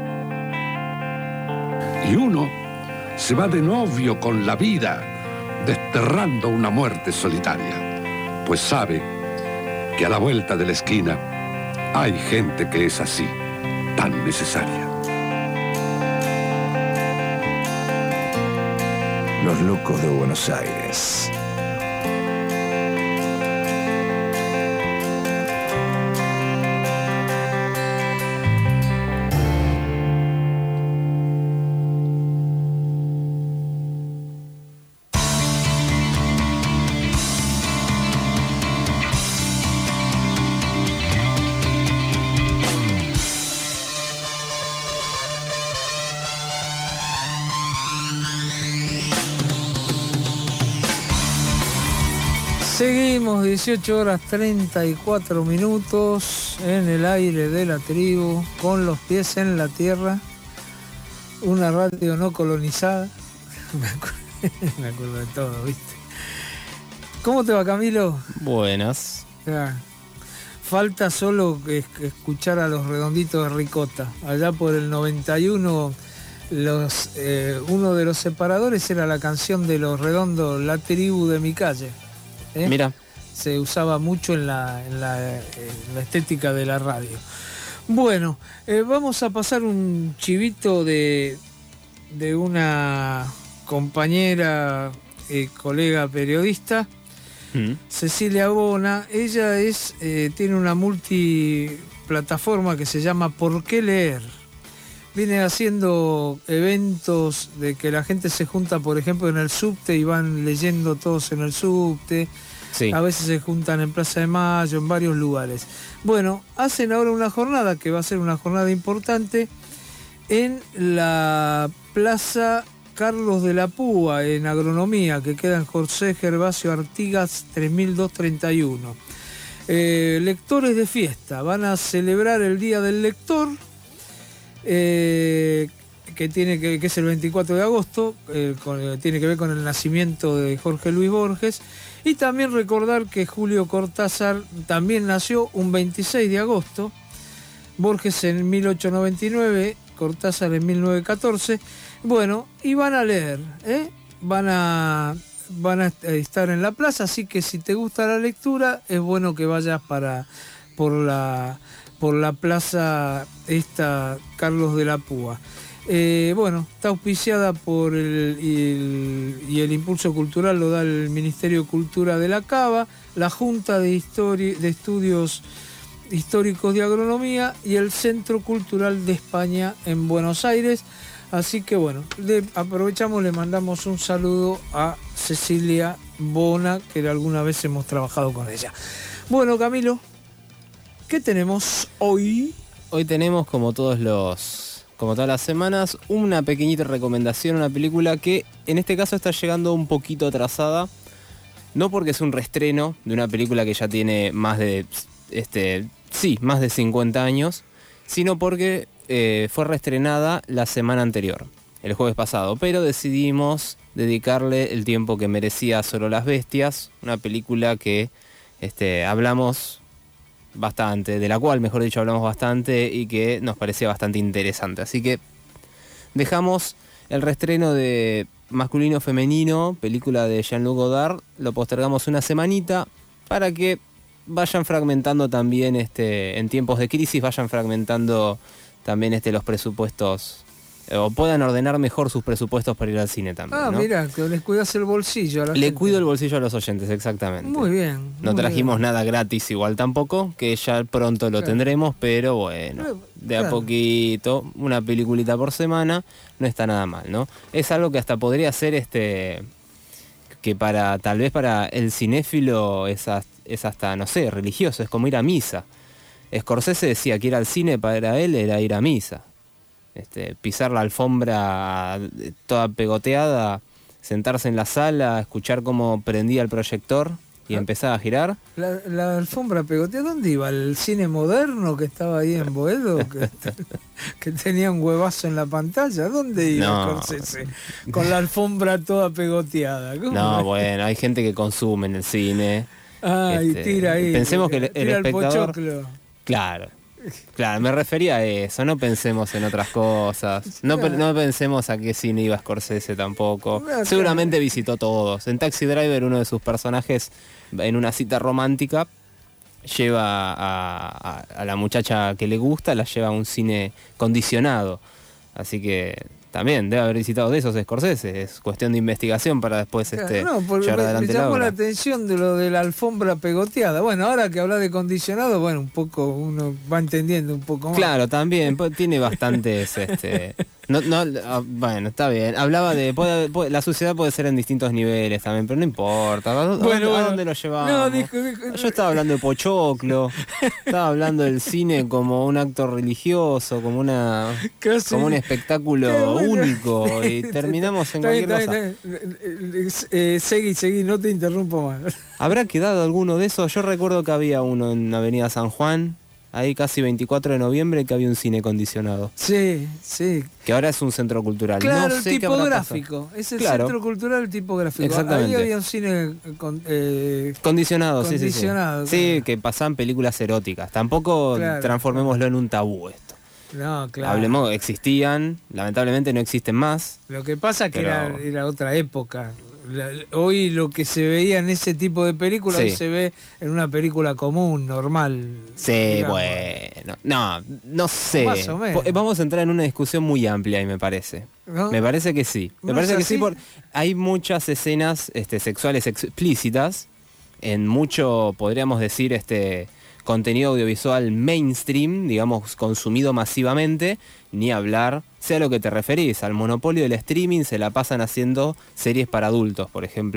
Y uno se va de novio con la vida, desterrando una muerte solitaria, pues sabe que a la vuelta de la esquina hay gente que es así, tan necesaria. Los locos de Buenos Aires. Seguimos, dieciocho horas treinta y cuatro minutos en el aire de la tribu, con los pies en la tierra, una radio no colonizada. Me acuerdo, me acuerdo de todo, ¿viste? ¿Cómo te va, Camilo? Buenas. Ya. Falta solo que escuchar a los Redonditos de Ricota. Allá por el noventa y uno, los, eh, uno de los separadores era la canción de Los Redondos, La Tribu de mi calle. ¿Eh? Mira, se usaba mucho en la, en la, en la estética de la radio. Bueno, eh, vamos a pasar un chivito de, de una compañera, eh, colega periodista, mm. Cecilia Bona. Ella es eh, tiene una multiplataforma que se llama ¿Por qué leer? Viene haciendo eventos de que la gente se junta, por ejemplo, en el subte y van leyendo todos en el subte. Sí. A veces se juntan en Plaza de Mayo, en varios lugares. Bueno, hacen ahora una jornada, que va a ser una jornada importante, en la Plaza Carlos de la Púa, en Agronomía, que queda en José Gervasio Artigas tres mil doscientos treinta y uno. Eh, lectores de fiesta, van a celebrar el Día del Lector, eh, que, tiene que, que es el veinticuatro de agosto, eh, con, tiene que ver con el nacimiento de Jorge Luis Borges, y también recordar que Julio Cortázar también nació un veintiséis de agosto, Borges en mil ochocientos noventa y nueve, Cortázar en mil novecientos catorce. Bueno, y van a leer, ¿eh? van a van a estar en la plaza, así que si te gusta la lectura es bueno que vayas para por la por la plaza esta Carlos de la Púa. Eh, bueno, está auspiciada por el y, el y el impulso cultural lo da el Ministerio de Cultura de la Cava, la Junta de Histori- de Estudios Históricos de Agronomía y el Centro Cultural de España en Buenos Aires. Así que bueno, le aprovechamos, le mandamos un saludo a Cecilia Bona, que alguna vez hemos trabajado con ella. Bueno, Camilo, ¿qué tenemos hoy? Hoy tenemos, como todos los, como todas las semanas, una pequeñita recomendación, una película que en este caso está llegando un poquito atrasada, no porque es un reestreno de una película que ya tiene más de, este, sí, más de cincuenta años, sino porque eh, fue reestrenada la semana anterior, el jueves pasado, pero decidimos dedicarle el tiempo que merecía a Solo las Bestias, una película que este, hablamos bastante, de la cual, mejor dicho, hablamos bastante y que nos parecía bastante interesante. Así que dejamos el reestreno de Masculino Femenino, película de Jean-Luc Godard, lo postergamos una semanita para que vayan fragmentando también, este, en tiempos de crisis, vayan fragmentando también este, los presupuestos, eh, o puedan ordenar mejor sus presupuestos para ir al cine también. Ah, ¿no? mira, que les cuidas el bolsillo a la Le gente. cuido el bolsillo a los oyentes, exactamente. Muy bien. No muy trajimos bien. nada gratis igual tampoco, que ya pronto lo Claro. tendremos, pero bueno, Claro. de a poquito, una peliculita por semana, no está nada mal, ¿no? Es algo que hasta podría ser, este, que para, tal vez para el cinéfilo es, as- es hasta, no sé, religioso, es como ir a misa. Scorsese decía que ir al cine para él era ir a misa. Este, pisar la alfombra toda pegoteada, sentarse en la sala, escuchar cómo prendía el proyector y Ah. empezaba a girar. La, la alfombra pegoteada, ¿dónde iba? ¿El cine moderno que estaba ahí en Boedo? Que, que tenía un huevazo en la pantalla. ¿Dónde iba No. Scorsese? Con la alfombra toda pegoteada. ¿Cómo? No, bueno, hay gente que consume en el cine. Ah, y Este, tira ahí. Pensemos que el, el tira el espectador... pochoclo. Claro, claro, me refería a eso, no pensemos en otras cosas, no, pe- no pensemos a qué cine iba Scorsese tampoco, Claro. seguramente visitó todos. En Taxi Driver uno de sus personajes en una cita romántica lleva a, a- a la muchacha que le gusta, la lleva a un cine condicionado, así que también debe haber visitado de esos Scorsese, es cuestión de investigación para después este, No, porque llevar me, me adelante la llamó la obra. atención de lo de la alfombra pegoteada. Bueno, ahora que habla de condicionado, bueno, un poco uno va entendiendo un poco más. Claro, también, pues, tiene bastantes, este, no, no, ah, bueno, está bien. Hablaba de, puede- puede- la sociedad puede ser en distintos niveles también, pero no importa. ¿A, dónde- Bueno, a bueno. dónde lo llevamos? No, dijo- dijo- Yo estaba hablando de pochoclo, estaba hablando del cine como un acto religioso, como una, Casi- como un Qué espectáculo bueno. único y terminamos en Está bien, cualquier está cosa. bien, está bien. Eh, eh, seguí, seguí, no te interrumpo más. ¿Habrá quedado alguno de esos? Yo recuerdo que había uno en Avenida San Juan, ahí casi veinticuatro de noviembre, que había un cine condicionado. Sí, sí. Que ahora es un centro cultural. Claro, no el sé qué habrá tipográfico. pasado. Es el Claro. centro cultural tipográfico. Exactamente. Ahí había un cine con, eh, Condicionado, sí, sí, sí. Condicionado, Sí, claro. que pasaban películas eróticas. Tampoco Claro. transformémoslo en un tabú esto. no, claro. Hablemos, existían, lamentablemente no existen más. Lo que pasa es que Pero- era, era otra época. La- hoy lo que se veía en ese tipo de películas Sí. hoy se ve en una película común, normal. Sí, digamos. bueno. No, no sé. Más o menos. Po- Vamos a entrar en una discusión muy amplia ahí, me parece. ¿No? Me parece que sí. Me ¿No parece es que sí, así? por- hay muchas escenas este, sexuales explícitas en mucho, podríamos decir, este contenido audiovisual mainstream, digamos, consumido masivamente, ni hablar, sea a lo que te referís, al monopolio del streaming se la pasan haciendo series para adultos, por ejemplo,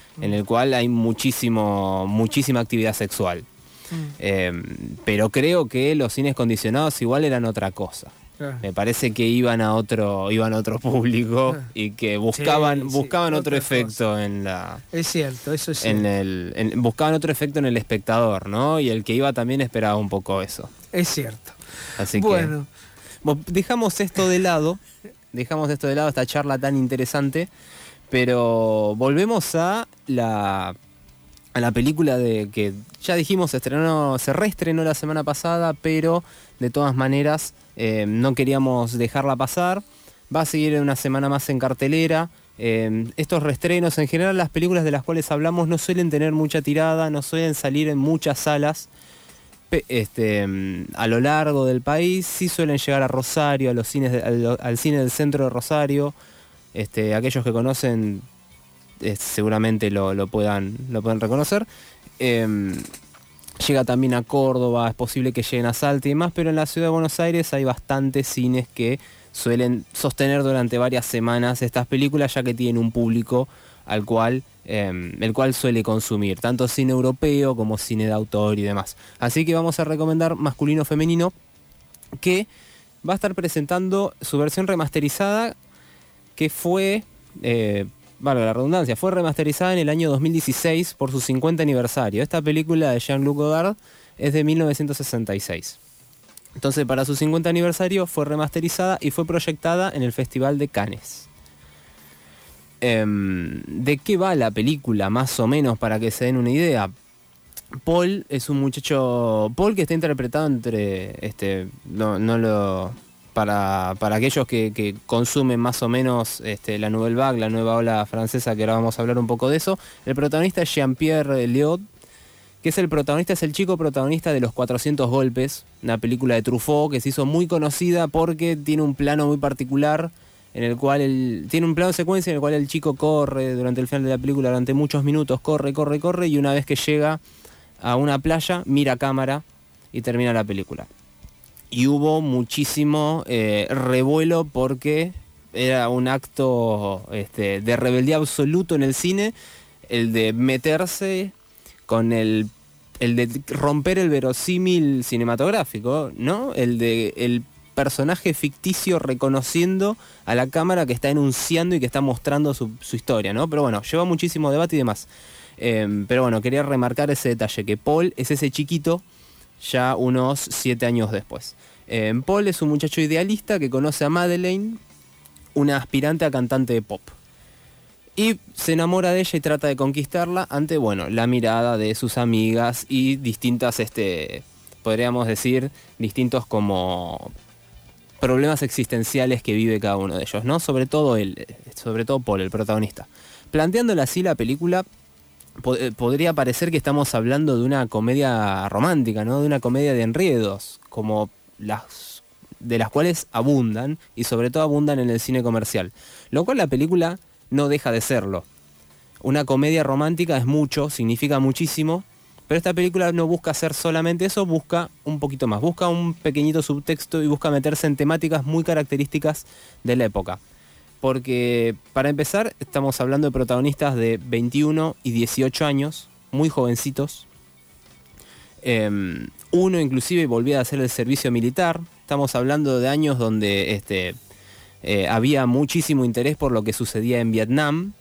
mm. en el cual hay muchísimo, muchísima actividad sexual. Mm. Eh, pero creo que los cines condicionados igual eran otra cosa. Claro. Me parece que iban a otro, iban a otro público claro. y que buscaban, sí, buscaban sí, otro efecto cosa. en la. Es cierto, eso es en cierto. el, en, buscaban otro efecto en el espectador, ¿no? Y el que iba también esperaba un poco eso. Es cierto. Así bueno. que dejamos esto de lado, dejamos esto de lado, esta charla tan interesante, pero volvemos a la. a la película de que ya dijimos se estrenó, se reestrenó la semana pasada, pero de todas maneras eh, no queríamos dejarla pasar. Va a seguir una semana más en cartelera. Eh, estos reestrenos, en general las películas de las cuales hablamos no suelen tener mucha tirada, no suelen salir en muchas salas pe- este, a lo largo del país. Sí suelen llegar a Rosario, a los cines de, al, al cine del centro de Rosario. Este, aquellos que conocen Eh, seguramente lo, lo, puedan, lo puedan reconocer. Eh, llega también a Córdoba, es posible que lleguen a Salta y demás, pero en la ciudad de Buenos Aires hay bastantes cines que suelen sostener durante varias semanas estas películas, ya que tienen un público al cual, eh, el cual suele consumir, tanto cine europeo como cine de autor y demás. Así que vamos a recomendar Masculino Femenino, que va a estar presentando su versión remasterizada, que fue... Eh, Valga la redundancia, fue remasterizada en el año dos mil dieciséis por su cincuenta aniversario. Esta película de Jean-Luc Godard es de mil novecientos sesenta y seis. Entonces, para su cincuenta aniversario fue remasterizada y fue proyectada en el Festival de Cannes. Eh, ¿De qué va la película, más o menos, para que se den una idea? Paul es un muchacho... Paul, que está interpretado entre... este no, no lo... Para, para aquellos que, que consumen más o menos este, la Nouvelle Vague, la nueva ola francesa, que ahora vamos a hablar un poco de eso. El protagonista es Jean-Pierre Léaud, que es el protagonista, es el chico protagonista de Los cuatrocientos golpes, una película de Truffaut que se hizo muy conocida porque tiene un plano muy particular, en el cual el, tiene un plano de secuencia en el cual el chico corre durante el final de la película, durante muchos minutos, corre, corre, corre, y una vez que llega a una playa, mira a cámara y termina la película. Y hubo muchísimo eh, revuelo porque era un acto este, de rebeldía absoluto en el cine, el de meterse con el, el de romper el verosímil cinematográfico, ¿no? El de el personaje ficticio reconociendo a la cámara que está enunciando y que está mostrando su, su historia, ¿no? Pero bueno, lleva muchísimo debate y demás. Eh, pero bueno, quería remarcar ese detalle, que Paul es ese chiquito ya unos siete años después. Eh, Paul es un muchacho idealista que conoce a Madeleine, una aspirante a cantante de pop. Y se enamora de ella y trata de conquistarla ante, bueno, la mirada de sus amigas y distintas, este, podríamos decir, distintos como problemas existenciales que vive cada uno de ellos, ¿no? Sobre todo él, sobre todo Paul, el protagonista. Planteándola así la película, podría parecer que estamos hablando de una comedia romántica, ¿no? De una comedia de enredos, como las de las cuales abundan, y sobre todo abundan en el cine comercial. Lo cual la película no deja de serlo. Una comedia romántica es mucho, significa muchísimo, pero esta película no busca hacer solamente eso, busca un poquito más, busca un pequeñito subtexto y busca meterse en temáticas muy características de la época. Porque, para empezar, estamos hablando de protagonistas de veintiuno y dieciocho años, muy jovencitos. Eh, uno inclusive volvía a hacer el servicio militar. Estamos hablando de años donde este, eh, había muchísimo interés por lo que sucedía en Vietnam.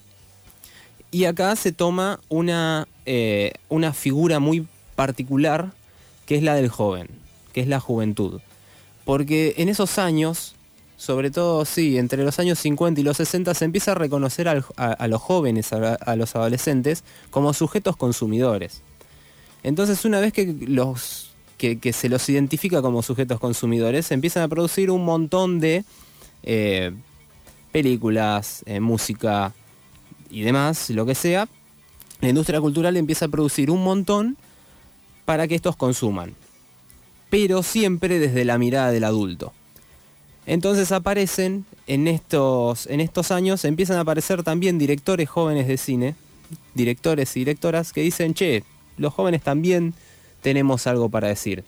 Y acá se toma una, eh, una figura muy particular, que es la del joven, que es la juventud. Porque en esos años... Sobre todo, sí, entre los años cincuenta y los sesenta se empieza a reconocer al, a, a los jóvenes, a, a los adolescentes, como sujetos consumidores. Entonces, una vez que, los, que, que se los identifica como sujetos consumidores, se empiezan a producir un montón de eh, películas, eh, música y demás, lo que sea. La industria cultural empieza a producir un montón para que estos consuman, pero siempre desde la mirada del adulto. Entonces aparecen, en estos, en estos años, empiezan a aparecer también directores jóvenes de cine, directores y directoras que dicen, che, los jóvenes también tenemos algo para decir.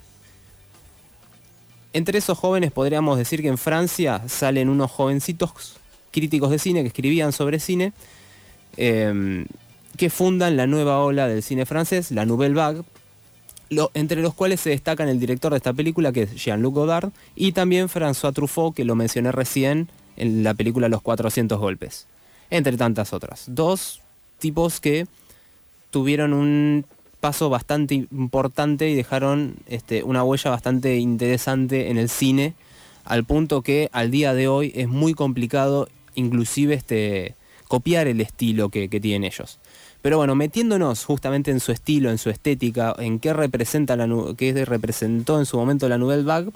Entre esos jóvenes podríamos decir que en Francia salen unos jovencitos críticos de cine que escribían sobre cine, eh, que fundan la nueva ola del cine francés, la Nouvelle Vague, lo, entre los cuales se destacan el director de esta película, que es Jean-Luc Godard, y también François Truffaut, que lo mencioné recién en la película Los cuatrocientos golpes, entre tantas otras. Dos tipos que tuvieron un paso bastante importante y dejaron este, una huella bastante interesante en el cine, al punto que al día de hoy es muy complicado inclusive este, copiar el estilo que, que tienen ellos. Pero bueno, metiéndonos justamente en su estilo, en su estética, en qué representa la qué representó en su momento la Nouvelle Vague,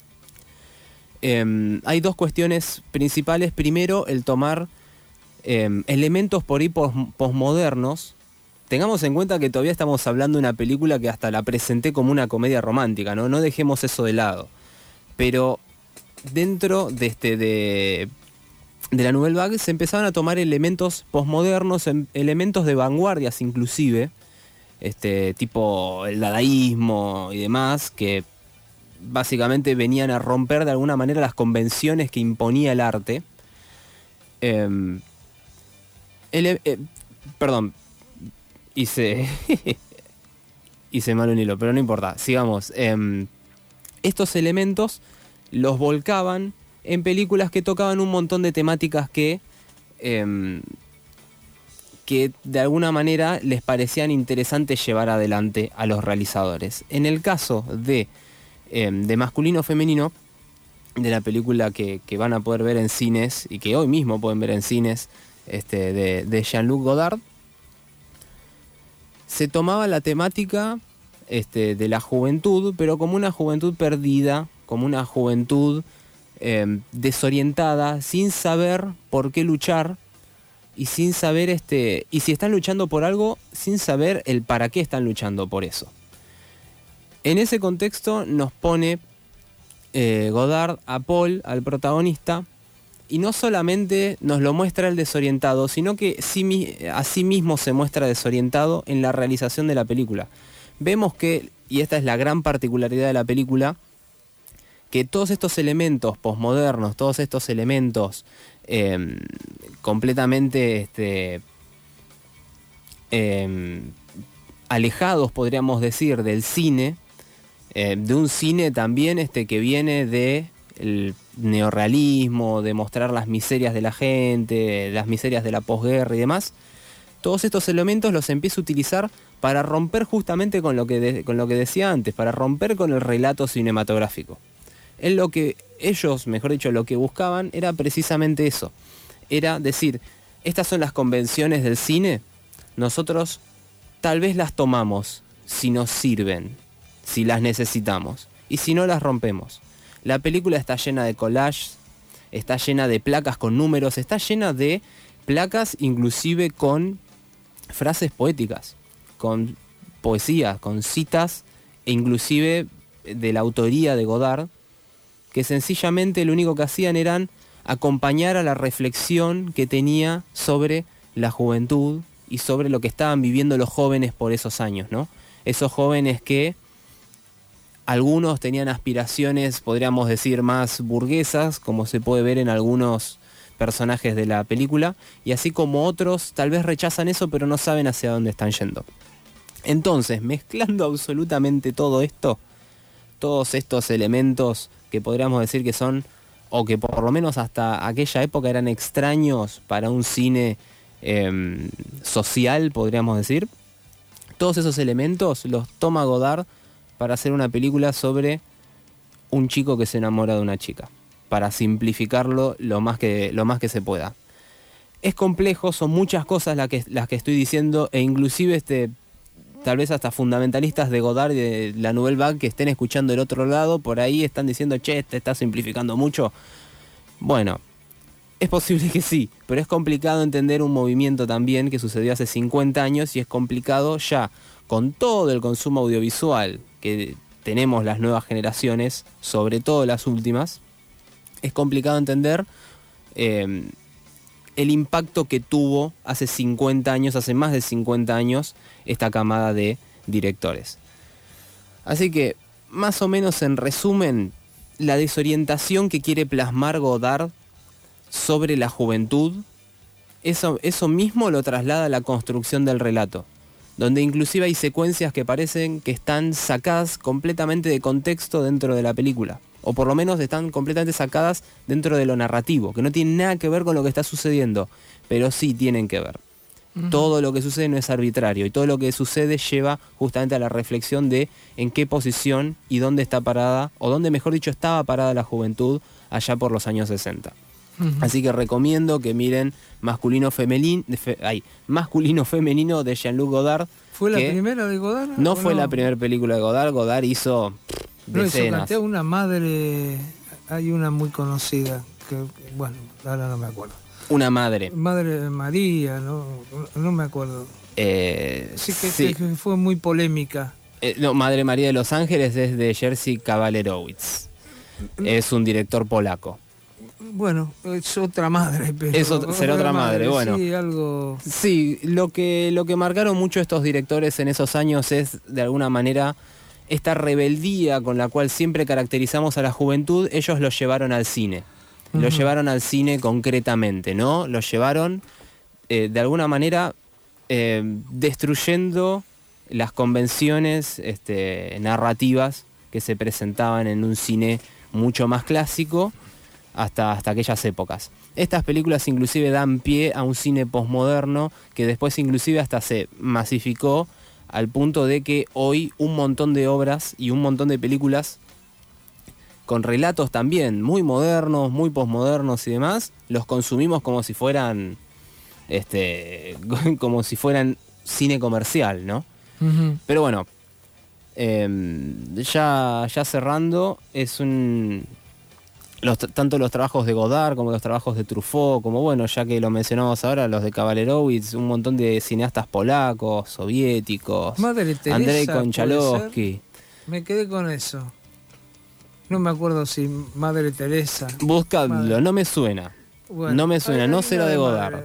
eh, hay dos cuestiones principales. Primero, el tomar eh, elementos por ahí posmodernos. Tengamos en cuenta que todavía estamos hablando de una película que hasta la presenté como una comedia romántica, ¿no? No dejemos eso de lado. Pero dentro de este de, de la Nouvelle Vague se empezaban a tomar elementos posmodernos, elementos de vanguardias inclusive, este, tipo el dadaísmo y demás, que básicamente venían a romper de alguna manera las convenciones que imponía el arte. Eh, el, eh, perdón. Hice, hice mal un hilo, pero no importa, sigamos. Eh, estos elementos los volcaban en películas que tocaban un montón de temáticas que, eh, que de alguna manera les parecían interesantes llevar adelante a los realizadores. En el caso de, eh, de Masculino Femenino, de la película que, que van a poder ver en cines, y que hoy mismo pueden ver en cines, este, de, de Jean-Luc Godard, se tomaba la temática este, de la juventud, pero como una juventud perdida, como una juventud eh, desorientada, sin saber por qué luchar, y sin saber, este, y si están luchando por algo, sin saber el para qué están luchando por eso. En ese contexto nos pone eh, Godard a Paul, al protagonista, y no solamente nos lo muestra el desorientado, sino que sí, a sí mismo se muestra desorientado en la realización de la película. Vemos que, y esta es la gran particularidad de la película, que todos estos elementos posmodernos, todos estos elementos eh, completamente este, eh, alejados, podríamos decir, del cine, eh, de un cine también este, que viene de el neorrealismo, de mostrar las miserias de la gente, las miserias de la posguerra y demás. Todos estos elementos los empieza a utilizar para romper justamente con lo que, de, con lo que decía antes, para romper con el relato cinematográfico. En lo que ellos, mejor dicho, lo que buscaban era precisamente eso. Era decir, estas son las convenciones del cine, nosotros tal vez las tomamos si nos sirven, si las necesitamos, y si no las rompemos. La película está llena de collages, está llena de placas con números, está llena de placas inclusive con frases poéticas, con poesía, con citas, e inclusive de la autoría de Godard, que sencillamente lo único que hacían eran acompañar a la reflexión que tenía sobre la juventud y sobre lo que estaban viviendo los jóvenes por esos años, ¿no? Esos jóvenes que algunos tenían aspiraciones, podríamos decir, más burguesas, como se puede ver en algunos personajes de la película, y así como otros tal vez rechazan eso, pero no saben hacia dónde están yendo. Entonces, mezclando absolutamente todo esto, todos estos elementos que podríamos decir que son, o que por lo menos hasta aquella época eran extraños para un cine eh, social, podríamos decir, todos esos elementos los toma Godard para hacer una película sobre un chico que se enamora de una chica, para simplificarlo lo más que, lo más que se pueda. Es complejo, son muchas cosas las que, las que estoy diciendo, e inclusive este, tal vez hasta fundamentalistas de Godard y de la Nouvelle Vague que estén escuchando del otro lado, por ahí están diciendo, che, te estás simplificando mucho. Bueno, es posible que sí, pero es complicado entender un movimiento también que sucedió hace cincuenta años, y es complicado ya con todo el consumo audiovisual que tenemos las nuevas generaciones, sobre todo las últimas, es complicado entender eh, el impacto que tuvo hace cincuenta años, hace más de cincuenta años, esta camada de directores. Así que, más o menos en resumen, la desorientación que quiere plasmar Godard sobre la juventud eso, eso mismo lo traslada a la construcción del relato, donde inclusive hay secuencias que parecen que están sacadas completamente de contexto dentro de la película, o por lo menos están completamente sacadas dentro de lo narrativo, que no tienen nada que ver con lo que está sucediendo, pero sí tienen que ver. Uh-huh. Todo lo que sucede no es arbitrario, y todo lo que sucede lleva justamente a la reflexión de en qué posición y dónde está parada, o dónde mejor dicho estaba parada la juventud allá por los años sesenta. Uh-huh. Así que recomiendo que miren Masculino Femenino, fe, ay, Masculino Femenino de Jean-Luc Godard. ¿Fue la primera de Godard? No fue no? la primera película de Godard. Godard hizo decenas. No, hizo una madre, hay una muy conocida, que bueno, ahora no me acuerdo. Una madre. Madre María, no, no me acuerdo. Eh, sí, que, sí. que fue muy polémica. Eh, no, Madre María de los Ángeles es de Jerzy Kawalerowicz. Es un director polaco. Bueno, es otra madre, pero... Es otra, será otra madre, madre, bueno. Sí, algo... Sí, lo que, lo que marcaron mucho estos directores en esos años es, de alguna manera, esta rebeldía con la cual siempre caracterizamos a la juventud, ellos lo llevaron al cine. Uh-huh. Lo llevaron al cine concretamente, ¿no? Lo llevaron, eh, de alguna manera, eh, destruyendo las convenciones este, narrativas que se presentaban en un cine mucho más clásico, Hasta, hasta aquellas épocas. Estas películas inclusive dan pie a un cine posmoderno que después inclusive hasta se masificó al punto de que hoy un montón de obras y un montón de películas con relatos también muy modernos, muy posmodernos y demás, los consumimos como si fueran este como si fueran cine comercial, ¿no? Uh-huh. Pero bueno, eh, ya, ya cerrando, es un... Los, tanto los trabajos de Godard como los trabajos de Truffaut, como bueno, ya que lo mencionamos ahora, los de Kawalerowicz, un montón de cineastas polacos, soviéticos, Madre Teresa, Andrei Konchalovsky. Me quedé con eso. No me acuerdo si Madre Teresa. Buscadlo, Madre. no me suena. Bueno, no me suena, no será de Godard.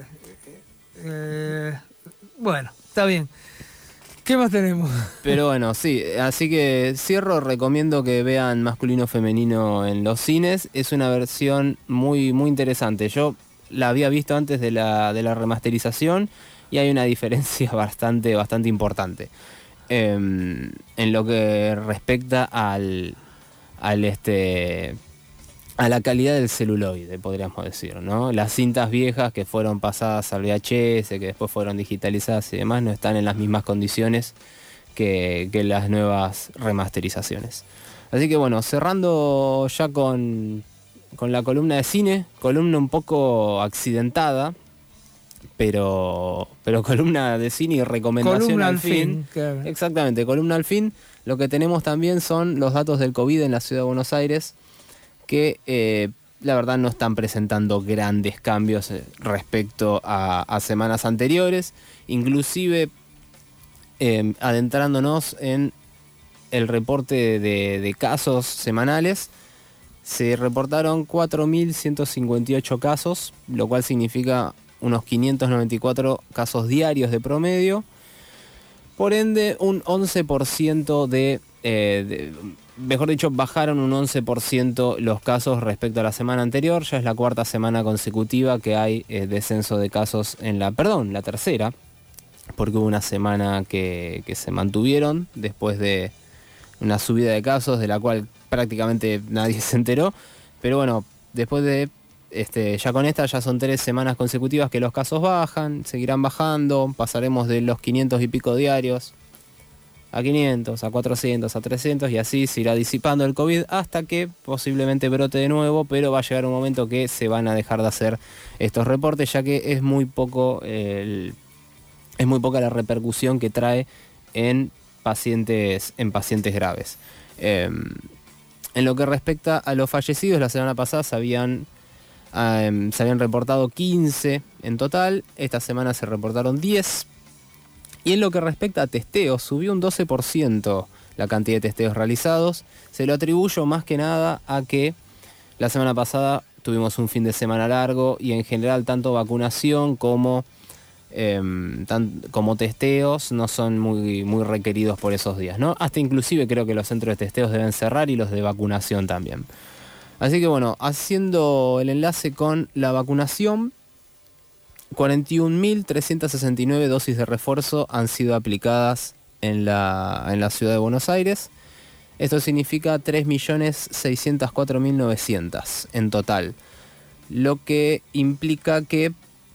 Eh, bueno, está bien. ¿Qué más tenemos? Pero bueno, sí, así que cierro, recomiendo que vean Masculino Femenino en los cines. Es una versión muy, muy interesante. Yo la había visto antes de la, de la remasterización y hay una diferencia bastante, bastante importante. Eh, en lo que respecta al, al este, a la calidad del celuloide, podríamos decir, ¿no? Las cintas viejas que fueron pasadas al V H S, que después fueron digitalizadas y demás, no están en las mismas condiciones que, que las nuevas remasterizaciones. Así que bueno, cerrando ya con, con la columna de cine, columna un poco accidentada, pero, pero columna de cine y recomendación columna al, al fin. fin claro. Exactamente, columna al fin. Lo que tenemos también son los datos del COVID en la ciudad de Buenos Aires, que eh, la verdad no están presentando grandes cambios eh, respecto a, a semanas anteriores, inclusive eh, adentrándonos en el reporte de, de casos semanales, se reportaron cuatro mil ciento cincuenta y ocho casos, lo cual significa unos quinientos noventa y cuatro casos diarios de promedio, por ende un once por ciento de... Eh, de Mejor dicho, bajaron un once por ciento los casos respecto a la semana anterior. Ya es la cuarta semana consecutiva que hay eh, descenso de casos en la... Perdón, la tercera. Porque hubo una semana que, que se mantuvieron después de una subida de casos de la cual prácticamente nadie se enteró. Pero bueno, después de... Este, ya con esta ya son tres semanas consecutivas que los casos bajan, seguirán bajando. Pasaremos de los quinientos y pico diarios a quinientos, a cuatrocientos, a trescientos y así se irá disipando el COVID hasta que posiblemente brote de nuevo, pero va a llegar un momento que se van a dejar de hacer estos reportes, ya que es muy poco eh, el, es muy poca la repercusión que trae en pacientes, en pacientes graves. Eh, en lo que respecta a los fallecidos, la semana pasada se habían, eh, se habían reportado quince en total, esta semana se reportaron diez. Y en lo que respecta a testeos, subió un doce por ciento la cantidad de testeos realizados. Se lo atribuyo más que nada a que la semana pasada tuvimos un fin de semana largo y en general tanto vacunación como, eh, tan, como testeos no son muy, muy requeridos por esos días, ¿no? Hasta inclusive creo que los centros de testeos deben cerrar y los de vacunación también. Así que bueno, haciendo el enlace con la vacunación, cuarenta y un mil trescientas sesenta y nueve dosis de refuerzo han sido aplicadas en la, en la ciudad de Buenos Aires. Esto significa tres millones seiscientos cuatro mil novecientos en total, lo que implica que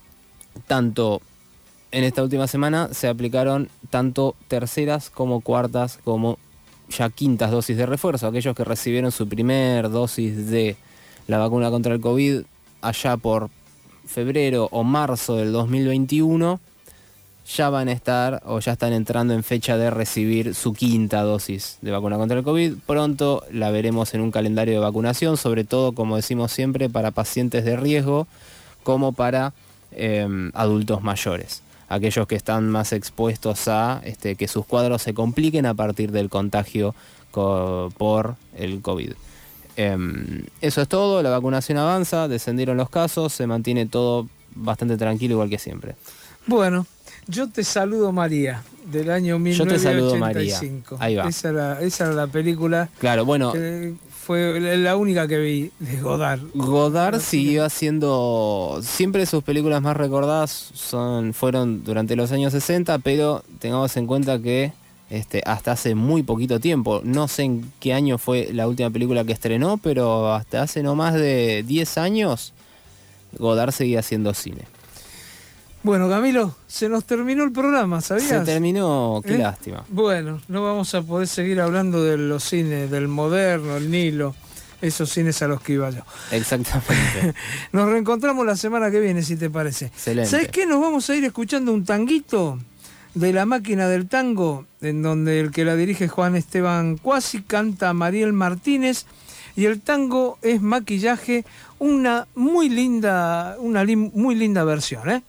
tanto en esta última semana se aplicaron tanto terceras como cuartas como ya quintas dosis de refuerzo. Aquellos que recibieron su primer dosis de la vacuna contra el COVID allá por febrero o marzo del dos mil veintiuno ya van a estar o ya están entrando en fecha de recibir su quinta dosis de vacuna contra el COVID. Pronto la veremos en un calendario de vacunación, sobre todo, como decimos siempre, para pacientes de riesgo como para eh, adultos mayores, aquellos que están más expuestos a este, que sus cuadros se compliquen a partir del contagio co- por el COVID. Eh, eso es todo, la vacunación avanza, descendieron los casos, se mantiene todo bastante tranquilo igual que siempre. Bueno, yo te saludo María, del año mil novecientos ochenta y cinco. Yo te saludo María, ahí va. Esa era, esa era la película. Claro, bueno. Que fue la única que vi de Godard. Godard siguió haciendo, siempre sus películas más recordadas son, fueron durante los años sesenta, pero tengamos en cuenta que este, hasta hace muy poquito tiempo, no sé en qué año fue la última película que estrenó, pero hasta hace no más de diez años Godard seguía haciendo cine. Bueno, Camilo, se nos terminó el programa, ¿sabías? Se terminó, qué ¿Eh? lástima. Bueno, no vamos a poder seguir hablando de los cines, del moderno, el Nilo, esos cines a los que iba yo. Exactamente. Nos reencontramos la semana que viene, si te parece. Excelente. ¿Sabes qué? Nos vamos a ir escuchando un tanguito de La Máquina del Tango, en donde el que la dirige Juan Esteban Cuasi, canta Mariel Martínez, y el tango es Maquillaje, una muy linda, una li- muy linda versión, ¿eh?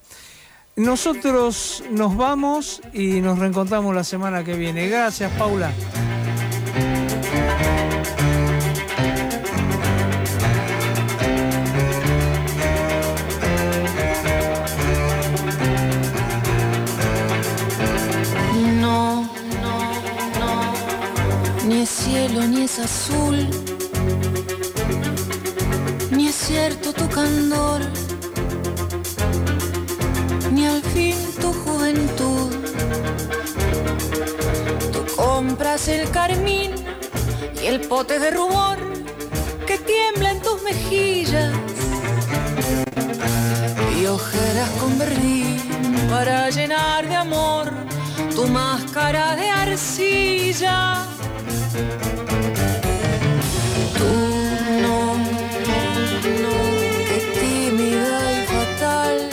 Nosotros nos vamos y nos reencontramos la semana que viene. Gracias, Paula. No, no, no, ni es cielo ni es azul, ni es cierto tu candor, ni al fin tu juventud. Tú compras el carmín y el pote de rubor que tiembla en tus mejillas, y ojeras con verdín para llenar de amor tu máscara de arcilla. Tú no, no, qué tímida y fatal,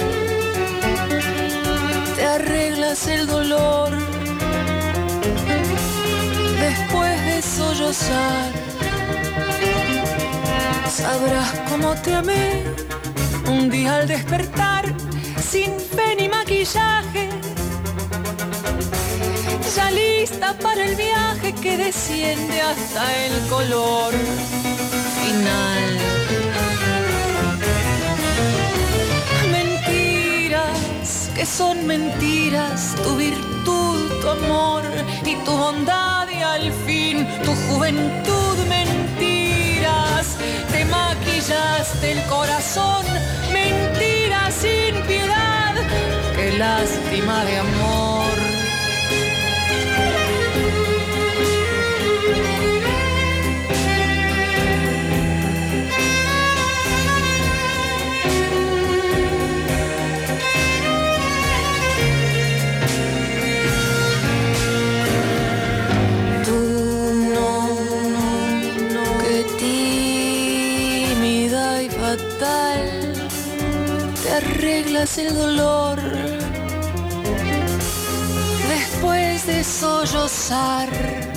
te arreglas el dolor después de sollozar. Sabrás cómo te amé un día al despertar, sin fe ni maquillaje, ya lista para el viaje que desciende hasta el color final. Mentiras, que son mentiras, tu virtud, tu amor y tu bondad, y al fin tu juventud. Mentiras, te maquillaste el corazón, mentiras sin piedad, qué lástima de amor. Te arreglas el dolor después de sollozar.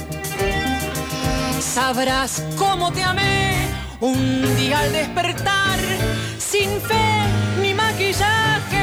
Sabrás cómo te amé un día al despertar, sin fe ni maquillaje,